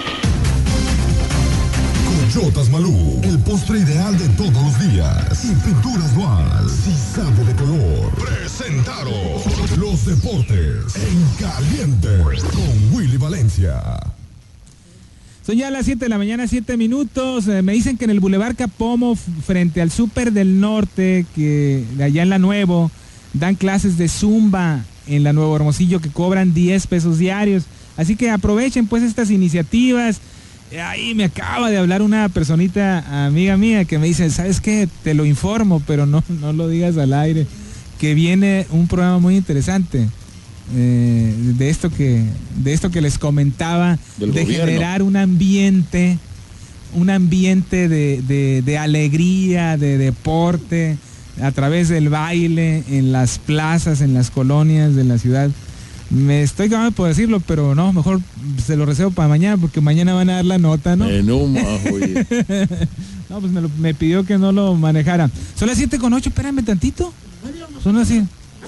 Cochotas Malú, el postre ideal de todos los días. Y Pinturas Dual, si sabe de color. Presentaron los deportes en caliente con Willy Valencia. Son ya las siete de la mañana, siete minutos. Eh, me dicen que en el Boulevard Capomo, frente al Súper del Norte, que de allá en La Nuevo, dan clases de Zumba en La Nuevo Hermosillo, que cobran diez pesos diarios. Así que aprovechen pues estas iniciativas. Ahí me acaba de hablar una personita, amiga mía, que me dice, ¿sabes qué? Te lo informo, pero no, no lo digas al aire, que viene un programa muy interesante. Eh, de esto que de esto que les comentaba, del de gobierno. Generar un ambiente un ambiente de, de, de alegría, de deporte, a través del baile en las plazas, en las colonias de la ciudad. Me estoy acabando por decirlo, pero no, mejor se lo reservo para mañana, porque mañana van a dar la nota, ¿no? Eh, no, oye. No, pues me, lo, me pidió que no lo manejara. Son las siete con ocho, espérame tantito. Son las siete.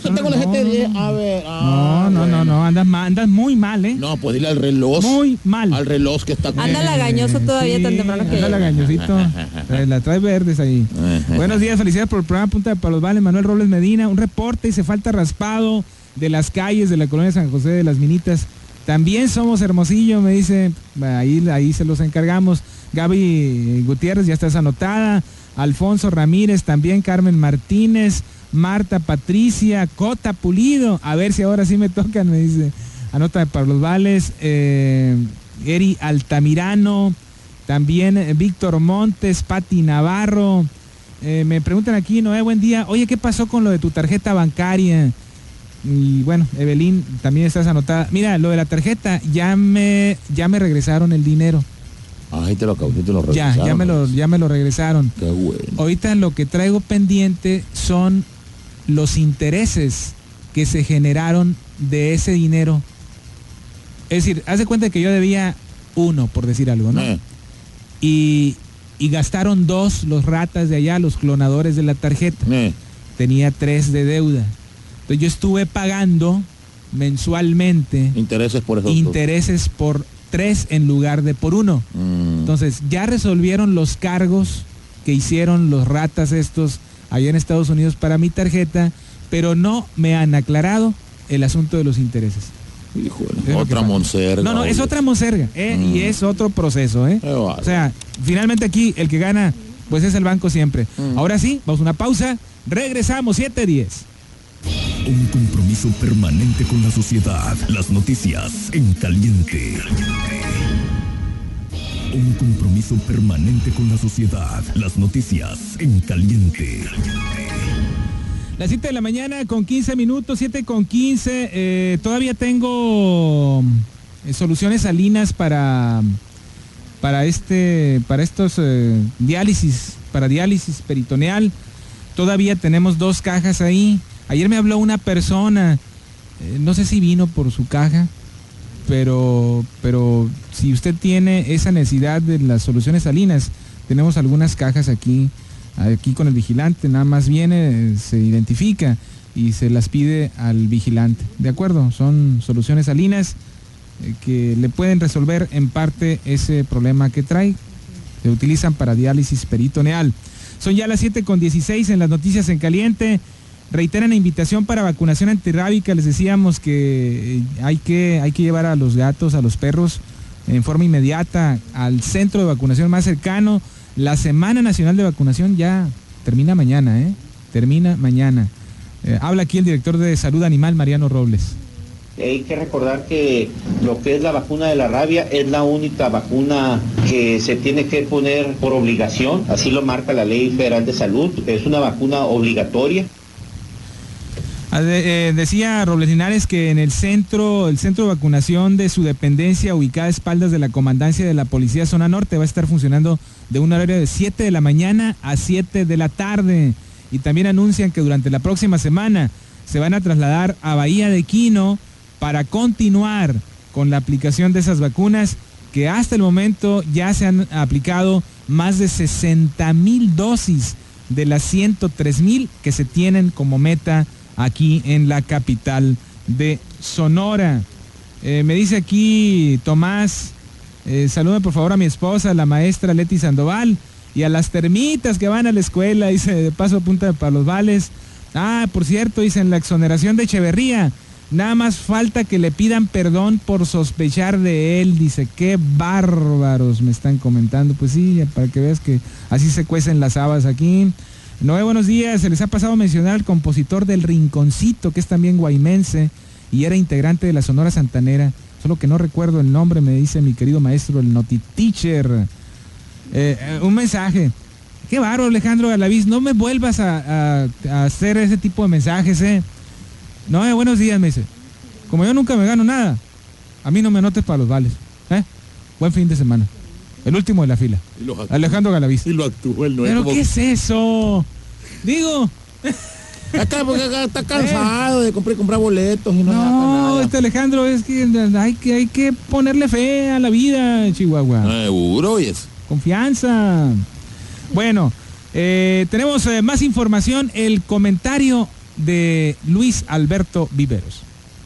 Yo tengo la G T diez, a ver. Ah, no, no, bueno. no, no, andas, mal, andas muy mal, ¿eh? No, pues dile al reloj. Muy mal. Al reloj que está... Anda lagañoso todavía sí, tan temprano que... Anda lagañosito. La trae verdes ahí. Buenos días, felicidades por el programa Punta de Palos Vales. Manuel Robles Medina, un reporte y se falta raspado de las calles de la colonia San José de las Minitas. También somos Hermosillo, me dice, ahí, ahí se los encargamos. Gaby Gutiérrez, ya estás anotada. Alfonso Ramírez, también Carmen Martínez, Marta Patricia, Cota Pulido, a ver si ahora sí me tocan, me dice, anota de Pablos Vales, eh, Eri Altamirano, también eh, Víctor Montes, Pati Navarro, eh, me preguntan aquí, Noé, buen día, oye, ¿qué pasó con lo de tu tarjeta bancaria? Y bueno, Evelyn, también estás anotada. Mira, lo de la tarjeta, ya me, ya me regresaron el dinero. Ay, te lo, te lo regresaron. Ya, ya me lo, ya me lo regresaron. Qué bueno. Ahorita lo que traigo pendiente son los intereses que se generaron de ese dinero. Es decir, haz de cuenta que yo debía uno, por decir algo, ¿no? Eh. Y, y gastaron dos los ratas de allá, los clonadores de la tarjeta. Eh. Tenía tres de deuda. Entonces yo estuve pagando mensualmente intereses por esos intereses dos. por tres en lugar de por uno. Mm. Entonces ya resolvieron los cargos que hicieron los ratas estos allá en Estados Unidos para mi tarjeta, pero no me han aclarado el asunto de los intereses. Híjole, otra monserga. No, no, es otra monserga, ¿eh? Mm. Y es otro proceso, ¿eh? Vale. O sea, finalmente aquí el que gana, pues es el banco siempre. Mm. Ahora sí, vamos a una pausa, regresamos, siete diez. Un compromiso permanente con la sociedad. Las noticias en caliente. Un compromiso permanente con la sociedad. Las noticias en caliente. Las siete de la mañana con quince minutos, siete con quince. Eh, todavía tengo eh, soluciones salinas para, para, este, para estos eh, diálisis, para diálisis peritoneal. Todavía tenemos dos cajas ahí. Ayer me habló una persona, eh, no sé si vino por su caja, pero, pero si usted tiene esa necesidad de las soluciones salinas, tenemos algunas cajas aquí, aquí con el vigilante, nada más viene, se identifica y se las pide al vigilante. ¿De acuerdo? Son soluciones salinas eh, que le pueden resolver en parte ese problema que trae. Se utilizan para diálisis peritoneal. Son ya las siete con dieciséis en las noticias en caliente. Reiteran la invitación para vacunación antirrábica. Les decíamos que hay que hay que llevar a los gatos, a los perros en forma inmediata al centro de vacunación más cercano. La Semana Nacional de Vacunación ya termina mañana, ¿eh? Termina mañana. Eh, habla aquí el director de Salud Animal, Mariano Robles. Hay que recordar que lo que es la vacuna de la rabia es la única vacuna que se tiene que poner por obligación. Así lo marca la Ley Federal de Salud. Es una vacuna obligatoria. Eh, decía Robles Linares que en el centro, el centro de vacunación de su dependencia, ubicada a espaldas de la comandancia de la Policía Zona Norte, va a estar funcionando de un horario de siete de la mañana a siete de la tarde. Y también anuncian que durante la próxima semana se van a trasladar a Bahía de Quino para continuar con la aplicación de esas vacunas, que hasta el momento ya se han aplicado más de sesenta mil dosis de las ciento tres mil que se tienen como meta aquí en la capital de Sonora. Eh, me dice aquí Tomás, eh, salude por favor a mi esposa, la maestra Leti Sandoval, y a las termitas que van a la escuela, dice, de paso a Punta de Palos Vales. Ah, por cierto, dice, en la exoneración de Echeverría, nada más falta que le pidan perdón por sospechar de él, dice, qué bárbaros me están comentando. Pues sí, para que veas que así se cuecen las habas aquí. Noé, buenos días. Se les ha pasado a mencionar al compositor del Rinconcito, que es también guaymense y era integrante de la Sonora Santanera, solo que no recuerdo el nombre, me dice mi querido maestro, el Noti Teacher. Eh, eh, un mensaje. Qué bárbaro, Alejandro Galaviz, no me vuelvas a, a, a hacer ese tipo de mensajes, eh. Noé, buenos días, me dice. Como yo nunca me gano nada, a mí no me anotes para los vales, eh. Buen fin de semana. El último de la fila. Alejandro Galaviz. Y lo actuó el Noé. ¿Pero como... qué es eso? Digo. Acá porque acá está cansado eh. de comprar, comprar boletos y no. No, nada. Este Alejandro, es que hay que hay que ponerle fe a la vida, Chihuahua. Seguro, y es. Confianza. Bueno, eh, tenemos eh, más información. El comentario de Luis Alberto Viveros.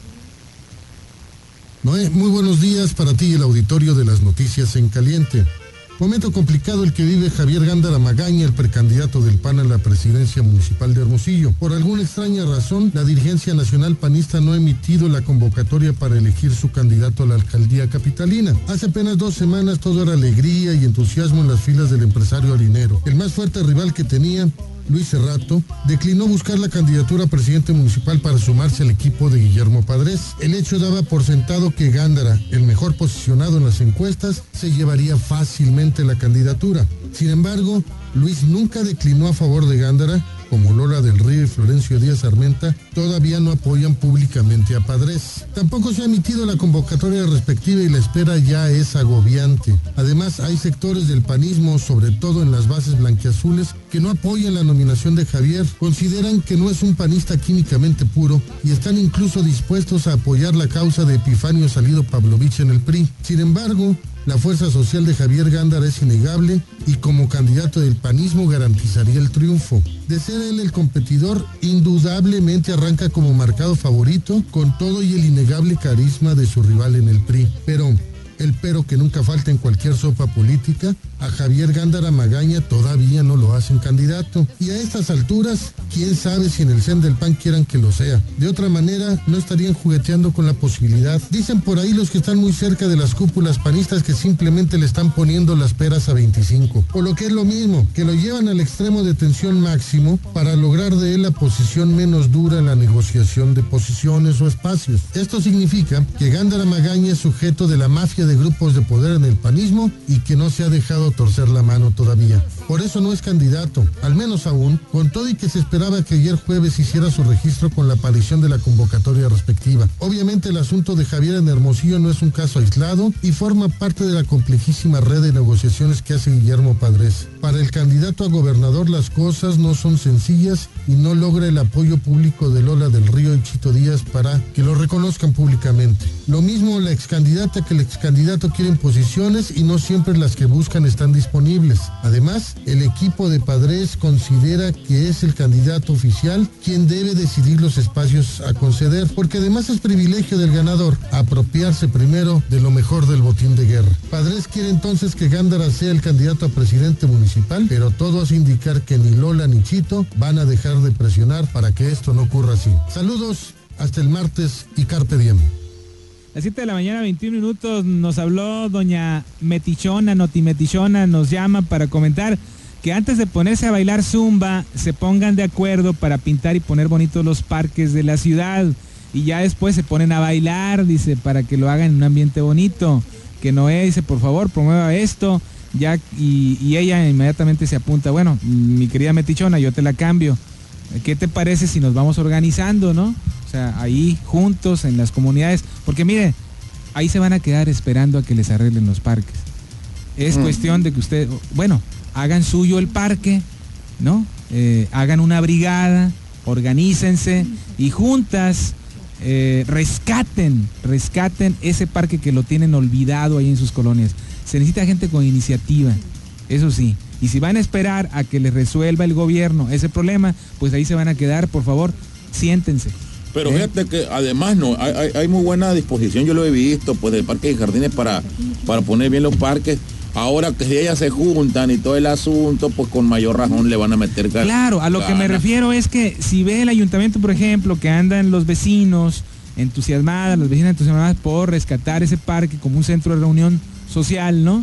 Noé, muy buenos días para ti y el auditorio de las noticias en caliente. Momento complicado el que vive Javier Gándara Magaña, el precandidato del P A N a la presidencia municipal de Hermosillo. Por alguna extraña razón, la dirigencia nacional panista no ha emitido la convocatoria para elegir su candidato a la alcaldía capitalina. Hace apenas dos semanas todo era alegría y entusiasmo en las filas del empresario harinero. El más fuerte rival que tenía, Luis Cerrato, declinó buscar la candidatura a presidente municipal para sumarse al equipo de Guillermo Padres. El hecho daba por sentado que Gándara, el mejor posicionado en las encuestas, se llevaría fácilmente la candidatura. Sin embargo, Luis nunca declinó a favor de Gándara, como Lola del Río y Florencio Díaz Armenta, todavía no apoyan públicamente a Padres. Tampoco se ha emitido la convocatoria respectiva y la espera ya es agobiante. Además, hay sectores del panismo, sobre todo en las bases blanquiazules, que no apoyan la nominación de Javier, consideran que no es un panista químicamente puro y están incluso dispuestos a apoyar la causa de Epifanio Salido Pavlovich en el P R I. Sin embargo, la fuerza social de Javier Gándara es innegable y como candidato del panismo garantizaría el triunfo. De ser él el competidor, indudablemente arranca como marcado favorito con todo y el innegable carisma de su rival en el P R I. Pero el pero que nunca falta en cualquier sopa política, a Javier Gándara Magaña todavía no lo hacen candidato. Y a estas alturas, quién sabe si en el C E N del P A N quieran que lo sea. De otra manera, no estarían jugueteando con la posibilidad. Dicen por ahí los que están muy cerca de las cúpulas panistas que simplemente le están poniendo las peras a veinticinco. O lo que es lo mismo, que lo llevan al extremo de tensión máximo para lograr de él la posición menos dura en la negociación de posiciones o espacios. Esto significa que Gándara Magaña es sujeto de la mafia de grupos de poder en el panismo y que no se ha dejado torcer la mano todavía. Por eso no es candidato, al menos aún, con todo y que se esperaba que ayer jueves hiciera su registro con la aparición de la convocatoria respectiva. Obviamente el asunto de Javier en Hermosillo no es un caso aislado y forma parte de la complejísima red de negociaciones que hace Guillermo Padres. Para el candidato a gobernador las cosas no son sencillas y no logra el apoyo público de Lola del Río y Chito Díaz para que lo reconozcan públicamente. Lo mismo la excandidata que el excandidato quieren posiciones y no siempre las que buscan están disponibles. Además, el equipo de Padres considera que es el candidato oficial quien debe decidir los espacios a conceder, porque además es privilegio del ganador apropiarse primero de lo mejor del botín de guerra. Padres quiere entonces que Gándara sea el candidato a presidente municipal, pero todo hace indicar que ni Lola ni Chito van a dejar de presionar para que esto no ocurra así. Saludos, hasta el martes y carpe diem. A las siete de la mañana, veintiún minutos, nos habló doña Metichona, Noti Metichona, nos llama para comentar que antes de ponerse a bailar zumba, se pongan de acuerdo para pintar y poner bonitos los parques de la ciudad. Y ya después se ponen a bailar, dice, para que lo hagan en un ambiente bonito. Que Noé dice, por favor, promueva esto. Ya, y, y ella inmediatamente se apunta, bueno, mi querida Metichona, yo te la cambio. ¿Qué te parece si nos vamos organizando, no? O sea, ahí juntos en las comunidades, porque mire, ahí se van a quedar esperando a que les arreglen los parques. Es mm. cuestión de que ustedes, bueno, hagan suyo el parque, ¿no? Eh, hagan una brigada, organícense y juntas eh, rescaten, rescaten ese parque que lo tienen olvidado ahí en sus colonias. Se necesita gente con iniciativa, eso sí. Y si van a esperar a que les resuelva el gobierno ese problema, pues ahí se van a quedar, por favor, siéntense. Pero ¿Eh? fíjate que además no, hay, hay, hay muy buena disposición, yo lo he visto, pues de parques y jardines para, para poner bien los parques. Ahora que ellas se juntan y todo el asunto, pues con mayor razón le van a meter ganas. Claro, a lo que me refiero es que si ve el ayuntamiento, por ejemplo, que andan los vecinos entusiasmadas, las vecinas entusiasmadas por rescatar ese parque como un centro de reunión social, ¿no?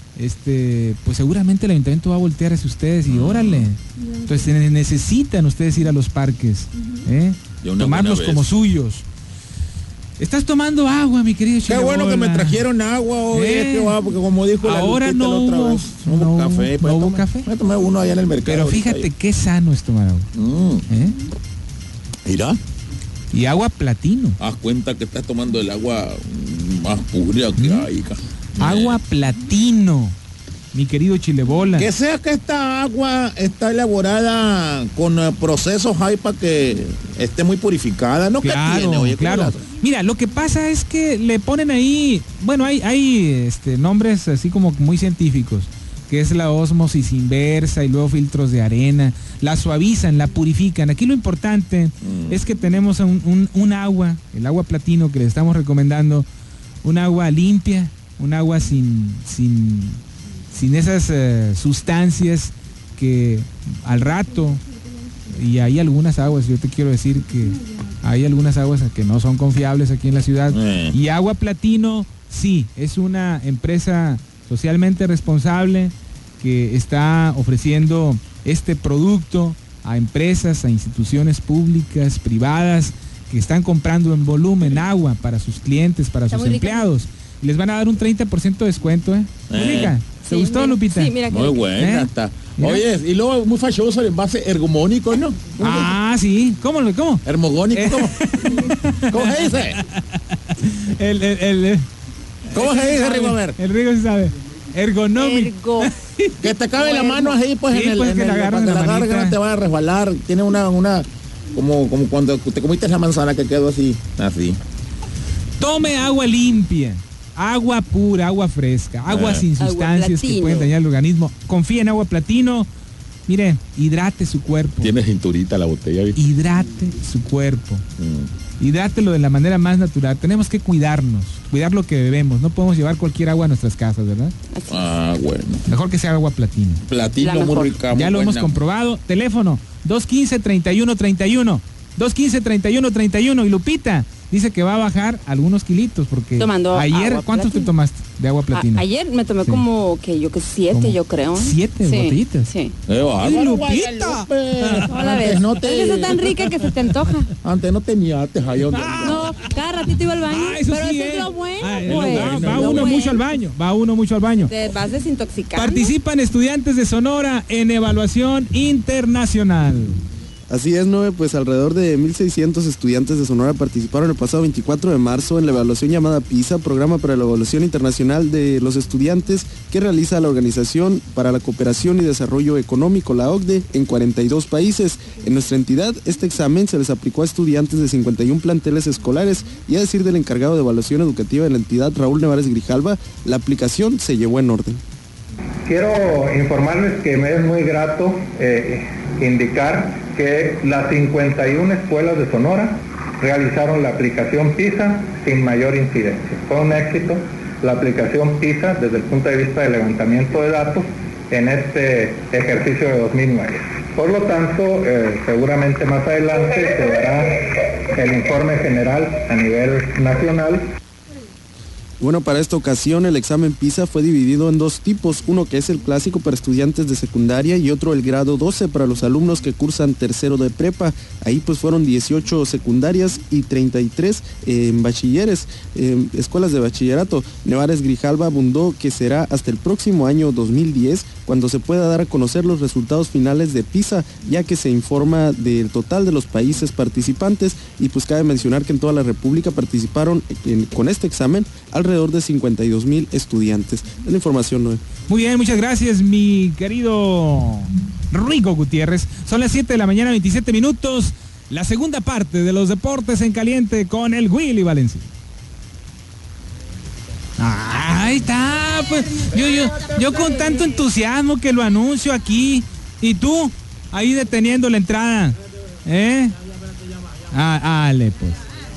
Este, pues seguramente el ayuntamiento va a voltear hacia ustedes y órale. Entonces necesitan ustedes ir a los parques, ¿eh? Tomarlos como suyos. Estás tomando agua, mi querido Chile. Qué bueno que me trajeron agua hoy, eh, este, va, porque como dijo la ahora Lupita no la otra hubo, vez, no hubo no, café. No hubo tomar, café. Voy a tomar uno allá en el mercado. Pero fíjate qué sano es tomar agua. Mm. ¿Eh? Mira. Y agua platino. Haz cuenta que estás tomando el agua más pura que ¿Mm? hay. Agua platino, mi querido Chilebola. Que sea que esta agua está elaborada con uh, procesos hay para que esté muy purificada, ¿no? Claro, que tiene, oye, claro. Mira, lo que pasa es que le ponen ahí, bueno, hay, hay este, nombres así como muy científicos. que es la ósmosis inversa y luego filtros de arena, la suavizan, la purifican. Aquí lo importante mm. es que tenemos un, un, un agua, el agua platino que le estamos recomendando, un agua limpia, un agua sin, sin, sin esas uh, sustancias que al rato, y hay algunas aguas, yo te quiero decir que hay algunas aguas que no son confiables aquí en la ciudad, eh. y Agua Platino, sí, es una empresa socialmente responsable que está ofreciendo este producto a empresas, a instituciones públicas, privadas, que están comprando en volumen agua para sus clientes, para está sus empleados. Rica. Y les van a dar un treinta por ciento de descuento, ¿eh? Muy eh. rica. ¿Te sí, gustó, mira, Lupita? Sí, mira que muy buena, ¿eh? Está. Oye, y luego muy fachoso el envase ergomónico, ¿no? Ah, sí. ¿Cómo? ¿Cómo? Hermogónico, ¿cómo? ¿Cómo se dice? El, el, el, ¿Cómo se dice, Rigo? A ver. El Rigo sí sabe. Ergonómico. Ergo. Que te cabe bueno. la mano ahí, pues, sí, en el, pues, en que el, la agarran para la que la agarre, no te va a resbalar. Tiene una, una, como, como cuando te comiste la manzana que quedó así, así. Tome agua limpia. Agua pura, agua fresca, agua eh. sin sustancias agua que pueden dañar el organismo. Confía en Agua Platino. Mire, hidrate su cuerpo. Tiene cinturita la botella. ¿Viste? Hidrate su cuerpo. Mm. Hidrátelo de la manera más natural. Tenemos que cuidarnos, cuidar lo que bebemos. No podemos llevar cualquier agua a nuestras casas, ¿verdad? Así. Ah, bueno. Mejor que sea Agua Platino. Platino muy rica. Ya lo buena. Hemos comprobado. Teléfono dos quince, treinta y uno treinta y uno. dos quince, treinta y uno treinta y uno. Y Lupita dice que va a bajar algunos kilitos porque tomando ayer, ¿cuántos te tomaste de Agua Platino? A, ayer me tomé sí. como que yo que siete, ¿Cómo? yo creo. ¿Siete sí. botellitas? Sí. Eh, ¡Ay, Lupita! Hola, ves. No te... Es tan rica que se te antoja. Antes no tenía, te ah, No, cada ratito iba al baño. Ah, eso pero sí eso es lo bueno, ah, pues. Va, va uno bueno. mucho al baño, va uno mucho al baño. Te vas desintoxicando. Participan estudiantes de Sonora en evaluación internacional. Así es, Noé, pues alrededor de mil seiscientos estudiantes de Sonora participaron el pasado veinticuatro de marzo en la evaluación llamada PISA, Programa para la Evaluación Internacional de los Estudiantes, que realiza la Organización para la Cooperación y Desarrollo Económico, la O C D E, en cuarenta y dos países. En nuestra entidad, este examen se les aplicó a estudiantes de cincuenta y uno planteles escolares y, a decir del encargado de evaluación educativa de la entidad, Raúl Nevares Grijalva, la aplicación se llevó en orden. Quiero informarles que me es muy grato eh, indicar que las cincuenta y una escuelas de Sonora realizaron la aplicación PISA sin mayor incidencia. Fue un éxito la aplicación PISA desde el punto de vista del levantamiento de datos en este ejercicio de dos mil nueve. Por lo tanto, eh, seguramente más adelante se dará el informe general a nivel nacional. Bueno, para esta ocasión el examen PISA fue dividido en dos tipos, uno que es el clásico para estudiantes de secundaria y otro el grado doce para los alumnos que cursan tercero de prepa. Ahí pues fueron dieciocho secundarias y treinta y tres eh, bachilleres, eh, escuelas de bachillerato. Nevares Grijalva abundó que será hasta el próximo año dos mil diez cuando se pueda dar a conocer los resultados finales de PISA, ya que se informa del total de los países participantes y pues cabe mencionar que en toda la República participaron en, con este examen alrededor de cincuenta y dos mil estudiantes. Es la información, Noé. Muy bien, muchas gracias, mi querido Rico Gutiérrez. Son las siete de la mañana, veintisiete minutos. La segunda parte de los deportes en caliente con el Willy Valencia. Ahí está, pues yo, yo, yo con tanto entusiasmo que lo anuncio aquí. Y tú, ahí deteniendo la entrada. ¿Eh? Ah, dale, pues.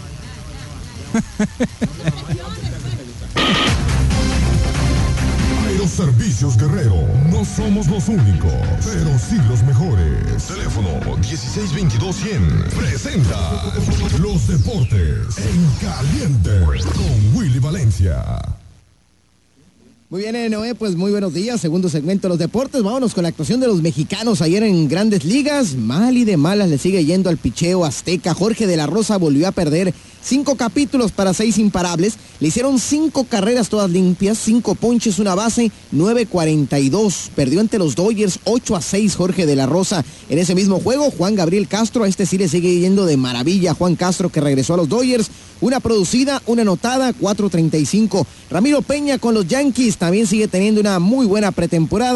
Aeroservicios Guerrero, no somos los únicos, pero sí los mejores. Teléfono dieciséis veintidós cien presenta los deportes en caliente con Willy Valencia. Muy bien, Noé, pues muy buenos días, segundo segmento de los deportes. Vámonos con la actuación de los mexicanos ayer en Grandes Ligas. Mal y de malas le sigue yendo al picheo azteca. Jorge de la Rosa volvió a perder cinco capítulos para seis imparables. Le hicieron cinco carreras todas limpias, cinco ponches, una base, nueve cuarenta y dos. Perdió ante los Dodgers ocho a seis Jorge de la Rosa. En ese mismo juego, Juan Gabriel Castro, a este sí le sigue yendo de maravilla. Juan Castro, que regresó a los Dodgers, una producida, una anotada, cuatro treinta y cinco. Ramiro Peña con los Yankees también sigue teniendo una muy buena pretemporada.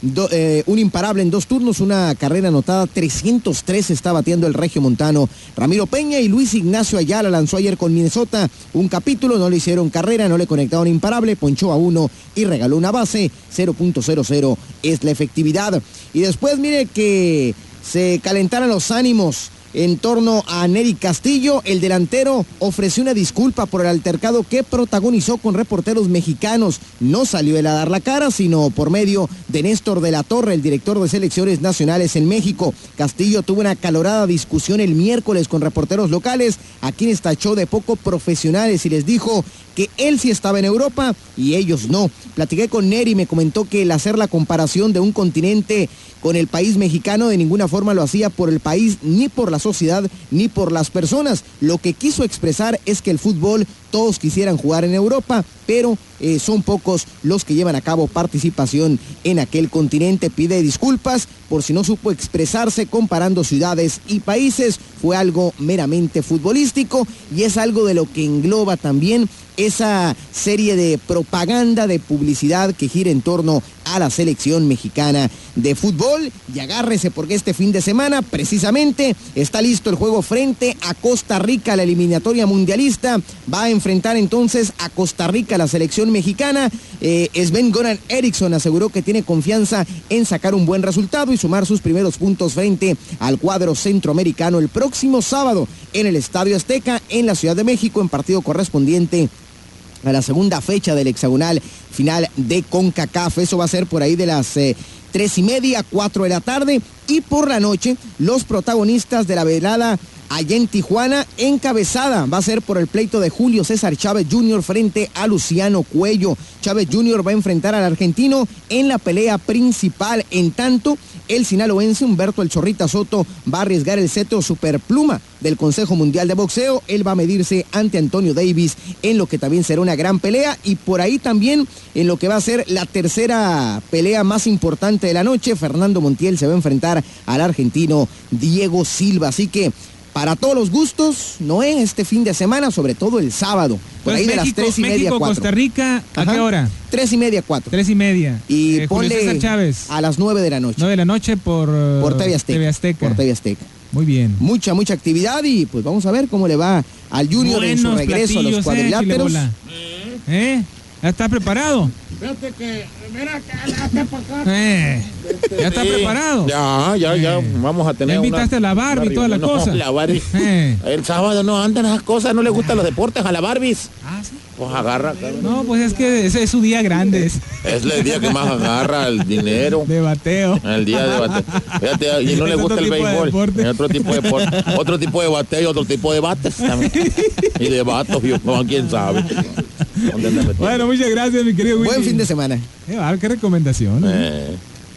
do, eh, un imparable en dos turnos, una carrera anotada, trescientos tres está bateando el regiomontano Ramiro Peña, y Luis Ignacio Ayala lanzó ayer con Minnesota un capítulo, no le hicieron carrera, no le conectaron imparable, ponchó a uno y regaló una base. Cero punto cero cero es la efectividad. Y después mire que se calentaran los ánimos en torno a Nery Castillo. El delantero ofreció una disculpa por el altercado que protagonizó con reporteros mexicanos. No salió él a dar la cara, sino por medio de Néstor de la Torre, el director de selecciones nacionales en México. Castillo tuvo una acalorada discusión el miércoles con reporteros locales, a quienes tachó de poco profesionales y les dijo que él sí estaba en Europa y ellos no. Platiqué con Nery y me comentó que el hacer la comparación de un continente con el país mexicano de ninguna forma lo hacía por el país, ni por la sociedad, ni por las personas. Lo que quiso expresar es que el fútbol todos quisieran jugar en Europa, pero eh, son pocos los que llevan a cabo participación en aquel continente. Pide disculpas por si no supo expresarse comparando ciudades y países. Fue algo meramente futbolístico y es algo de lo que engloba también esa serie de propaganda, de publicidad que gira en torno a la selección mexicana de fútbol. Y agárrese porque este fin de semana precisamente está listo el juego frente a Costa Rica, la eliminatoria mundialista. Va a enfrentar entonces a Costa Rica la selección mexicana. eh, Sven-Göran Eriksson aseguró que tiene confianza en sacar un buen resultado y sumar sus primeros puntos frente al cuadro centroamericano el próximo sábado en el Estadio Azteca en la Ciudad de México, en partido correspondiente a la segunda fecha del hexagonal final de CONCACAF. Eso va a ser por ahí de las eh, tres y media, cuatro de la tarde, y por la noche los protagonistas de la velada allá en Tijuana, encabezada va a ser por el pleito de Julio César Chávez junior frente a Luciano Cuello. Chávez junior va a enfrentar al argentino en la pelea principal. En tanto, el sinaloense Humberto El Chorrita Soto va a arriesgar el cetro superpluma del Consejo Mundial de Boxeo. Él va a medirse ante Antonio Davis en lo que también será una gran pelea, y por ahí también en lo que va a ser la tercera pelea más importante de la noche, Fernando Montiel se va a enfrentar al argentino Diego Silva. Así que para todos los gustos, Noé, este fin de semana, sobre todo el sábado, por pues ahí México, de las tres y México, media, cuatro. Costa Rica, ¿a Ajá. qué hora? Tres y media, cuatro. Tres y media. Y eh, ponle Julio César Chávez. a las nueve de la noche. Nueve de la noche por, uh, Por T V Azteca. T V Azteca. Por T V Azteca. Muy bien. Mucha, mucha actividad, y pues vamos a ver cómo le va al Junior Buenos en su regreso a los platillos, cuadriláteros. Eh, ¿Eh? ¿Ya está preparado? Fíjate que, mira, acá para acá. Eh, ¿Ya está Sí. preparado? Ya, ya, ya, Eh. vamos a tener Ya invitaste una, a la Barbie y toda la no, cosa. La Barbie. Eh. El sábado no andan esas cosas, no le gustan los deportes a la Barbie. Ah, sí. Pues agarra. No, pues es que ese es su día grande. Es Es el día que más agarra el dinero. de bateo. El día de bateo. Fíjate, y no le Es gusta otro el tipo de béisbol. deporte. Es otro tipo de deporte. Otro tipo de bateo y otro tipo de bates también. Y de batos, yo, no, quién sabe. ¿Dónde anda metido? Bueno, muchas gracias, mi querido Willy. Buen fin de semana. Eh, ah, qué recomendación. Eh.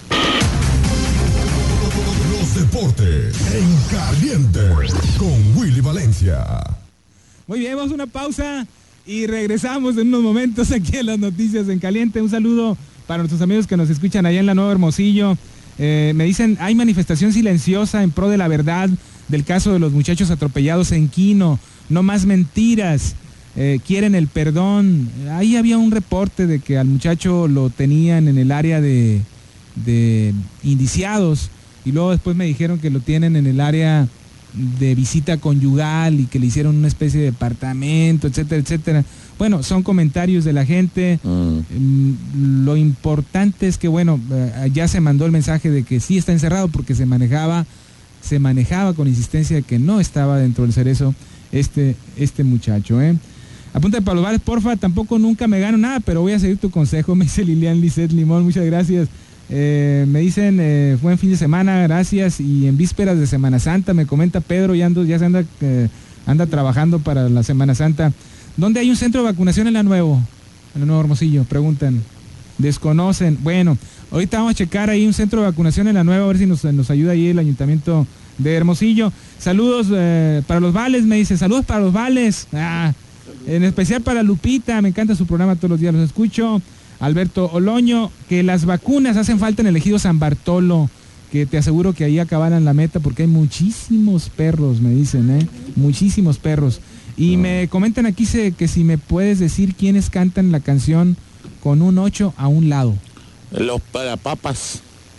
Los deportes en caliente con Willy Valencia. Muy bien, vamos a una pausa y regresamos en unos momentos aquí en las noticias en caliente. Un saludo para nuestros amigos que nos escuchan allá en la Nueva Hermosillo. Eh, me dicen, hay manifestación silenciosa en pro de la verdad del caso de los muchachos atropellados en Quino. No más mentiras. Eh, quieren el perdón. Ahí había un reporte de que al muchacho lo tenían en el área de, de indiciados, y luego después me dijeron que lo tienen en el área de visita conyugal y que le hicieron una especie de departamento, etcétera, etcétera. Bueno, son comentarios de la gente. Mm, lo importante es que, bueno, eh, ya se mandó el mensaje de que sí está encerrado porque se manejaba, se manejaba con insistencia de que no estaba dentro del cerezo este, este muchacho, ¿eh? Apunta para los bares, porfa, tampoco nunca me gano nada, pero voy a seguir tu consejo, me dice Lilian Lisset Limón, muchas gracias. Eh, me dicen, eh, buen fin de semana, gracias, y en vísperas de Semana Santa, me comenta Pedro, ya, ando, ya se anda, eh, anda trabajando para la Semana Santa. ¿Dónde hay un centro de vacunación en la Nuevo? En la Nuevo Hermosillo, preguntan. Desconocen. Bueno, ahorita vamos a checar ahí un centro de vacunación en la Nueva, a ver si nos, nos ayuda ahí el Ayuntamiento de Hermosillo. Saludos eh, para los Vales, me dice, saludos para los Vales. Ah, en especial para Lupita, me encanta su programa, todos los días los escucho. Alberto Oloño, que las vacunas hacen falta en el ejido San Bartolo, que te aseguro que ahí acabarán la meta porque hay muchísimos perros, me dicen, ¿eh? Muchísimos perros. Y me comentan aquí se, que si me puedes decir quiénes cantan la canción Con un ocho a un lado. Los para papas.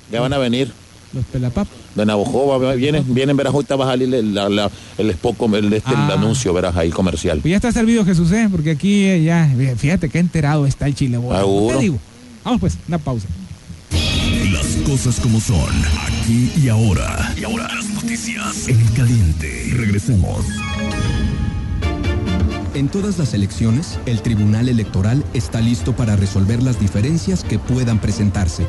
Ya van a venir. Los pelapap. De Navojoa, vienen, vienen, verás, ahorita va a salir el, la, la, el spot, el, este, Ah. el anuncio, verás, ahí comercial. Pues ya está servido, Jesús, ¿eh? Porque aquí eh, ya, fíjate que enterado está el chile. Bueno, Seguro. te digo. Vamos pues, una pausa. Las cosas como son, aquí y ahora. Y ahora las noticias en caliente. Regresemos. En todas las elecciones, el Tribunal Electoral está listo para resolver las diferencias que puedan presentarse.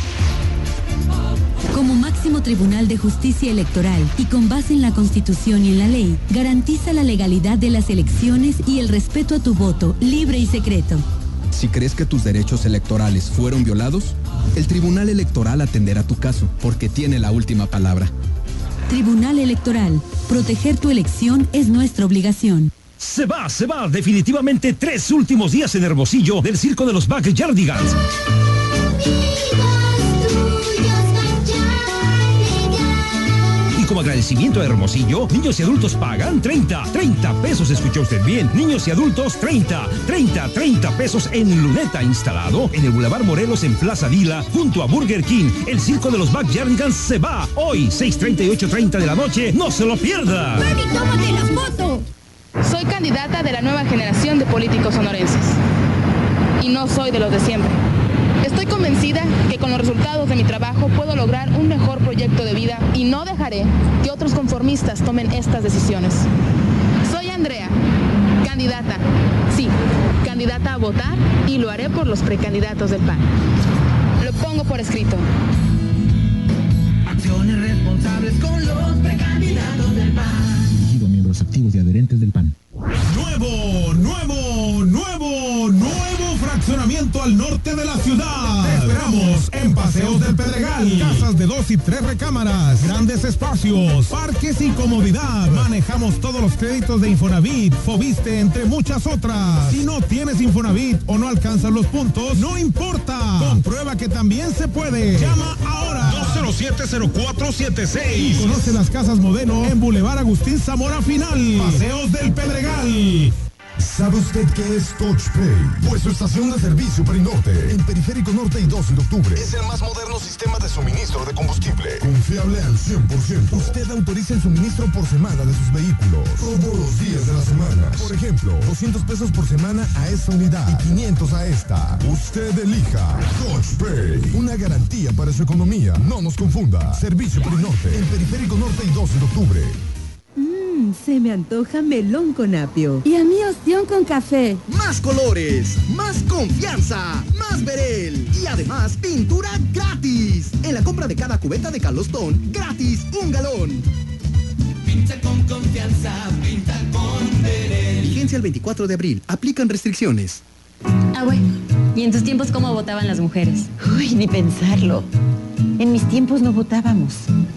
Como máximo tribunal de justicia electoral y con base en la Constitución y en la ley, garantiza la legalidad de las elecciones y el respeto a tu voto, libre y secreto. Si crees que tus derechos electorales fueron violados, el Tribunal Electoral atenderá tu caso porque tiene la última palabra. Tribunal Electoral. Proteger tu elección es nuestra obligación. Se va, se va, definitivamente tres últimos días en Hermosillo del Circo de los Backyardigans. Y como agradecimiento a Hermosillo, niños y adultos pagan treinta, treinta pesos, escuchó usted bien, niños y adultos treinta, treinta, treinta pesos en Luneta, instalado en el Boulevard Morelos en Plaza Vila, junto a Burger King. El Circo de los Backyardigans se va hoy, seis treinta y ocho treinta de la noche, no se lo pierda. ¡Mami, tómate la foto! Soy candidata de la nueva generación de políticos sonorenses. Y no soy de los de siempre. Estoy convencida que con los resultados de mi trabajo puedo lograr un mejor proyecto de vida y no dejaré que otros conformistas tomen estas decisiones. Soy Andrea, candidata, sí, candidata a votar y lo haré por los precandidatos del P A N. Lo pongo por escrito. Acciones responsables con los precandidatos del P A N. Dirigido a miembros activos y adherentes del P A N. Nuevo, nuevo, nuevo, nuevo fraccionamiento al norte de la ciudad. Te esperamos en Paseos del Pedregal. Casas de dos y tres recámaras, grandes espacios, parques y comodidad. Manejamos todos los créditos de Infonavit, Fobiste, entre muchas otras. Si no tienes Infonavit o no alcanzas los puntos, no importa. Comprueba que también se puede. Llama ahora. dos cero siete, cero cuatro siete seis. Y conoce las casas modelo en Boulevard Agustín Zamora Final. Paseos del Pedregal. ¿Sabe usted qué es TouchPay? Pues su estación de servicio Perinorte, en Periférico Norte y doce de octubre. Es el más moderno sistema de suministro de combustible. Confiable al cien por ciento. Usted autoriza el suministro por semana de sus vehículos. Todos los días de la semana. Por ejemplo, doscientos pesos por semana a esta unidad y quinientos a esta. Usted elija TouchPay. Una garantía para su economía. No nos confunda. Servicio Perinorte, en Periférico Norte y doce de octubre. Mmm, se me antoja melón con apio. Y a mí ostión con café. Más colores, más confianza, más Verel. Y además, pintura gratis. En la compra de cada cubeta de Calostón, gratis un galón. Pinta con confianza, pinta con Verel. Vigencia el veinticuatro de abril. Aplican restricciones. Ah, bueno. ¿Y en tus tiempos cómo votaban las mujeres? Uy, ni pensarlo. En mis tiempos no votábamos.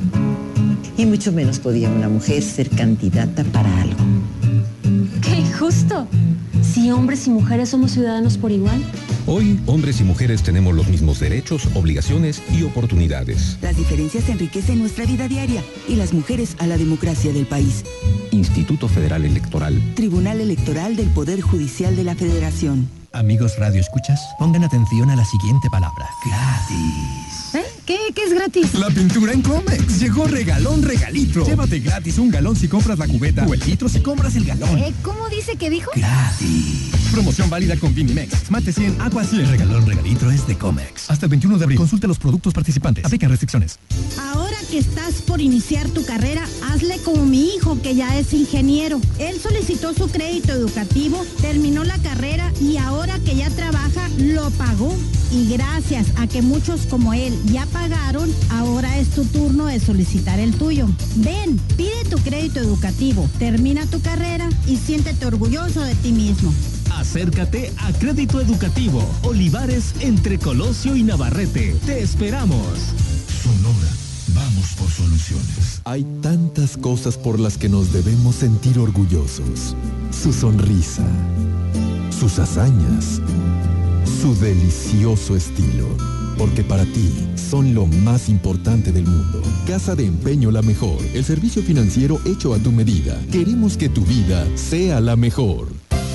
Y mucho menos podía una mujer ser candidata para algo. ¡Qué injusto! Si hombres y mujeres somos ciudadanos por igual. Hoy, hombres y mujeres tenemos los mismos derechos, obligaciones y oportunidades. Las diferencias enriquecen nuestra vida diaria y las mujeres a la democracia del país. Instituto Federal Electoral. Tribunal Electoral del Poder Judicial de la Federación. Amigos Radio Escuchas, pongan atención a la siguiente palabra. Gratis. ¿Eh? ¿Qué? ¿Qué es gratis? La pintura en Comex. Llegó regalón regalito. Llévate gratis un galón si compras la cubeta o el litro si compras el galón. Eh, ¿Cómo dice que dijo? Gratis. Promoción válida con Vinimex. Mate cien, agua cien. El regalón regalito es de Comex. Hasta el veintiuno de abril. Consulte los productos participantes. Aplican restricciones. Ahora que estás por iniciar tu carrera, hazle como mi hijo, que ya es ingeniero. Él solicitó su crédito educativo, terminó la carrera y ahora que ya trabaja, lo pagó. Y gracias a que muchos como él ya pagaron, ahora es tu turno de solicitar el tuyo. Ven, pide tu crédito educativo, termina tu carrera y siéntete orgulloso de ti mismo. Acércate a Crédito Educativo Olivares entre Colosio y Navarrete. Te esperamos. Sonora, vamos por soluciones. Hay tantas cosas por las que nos debemos sentir orgullosos. Su sonrisa, sus hazañas, su delicioso estilo. Porque para ti son lo más importante del mundo. Casa de Empeño La Mejor, el servicio financiero hecho a tu medida. Queremos que tu vida sea la mejor.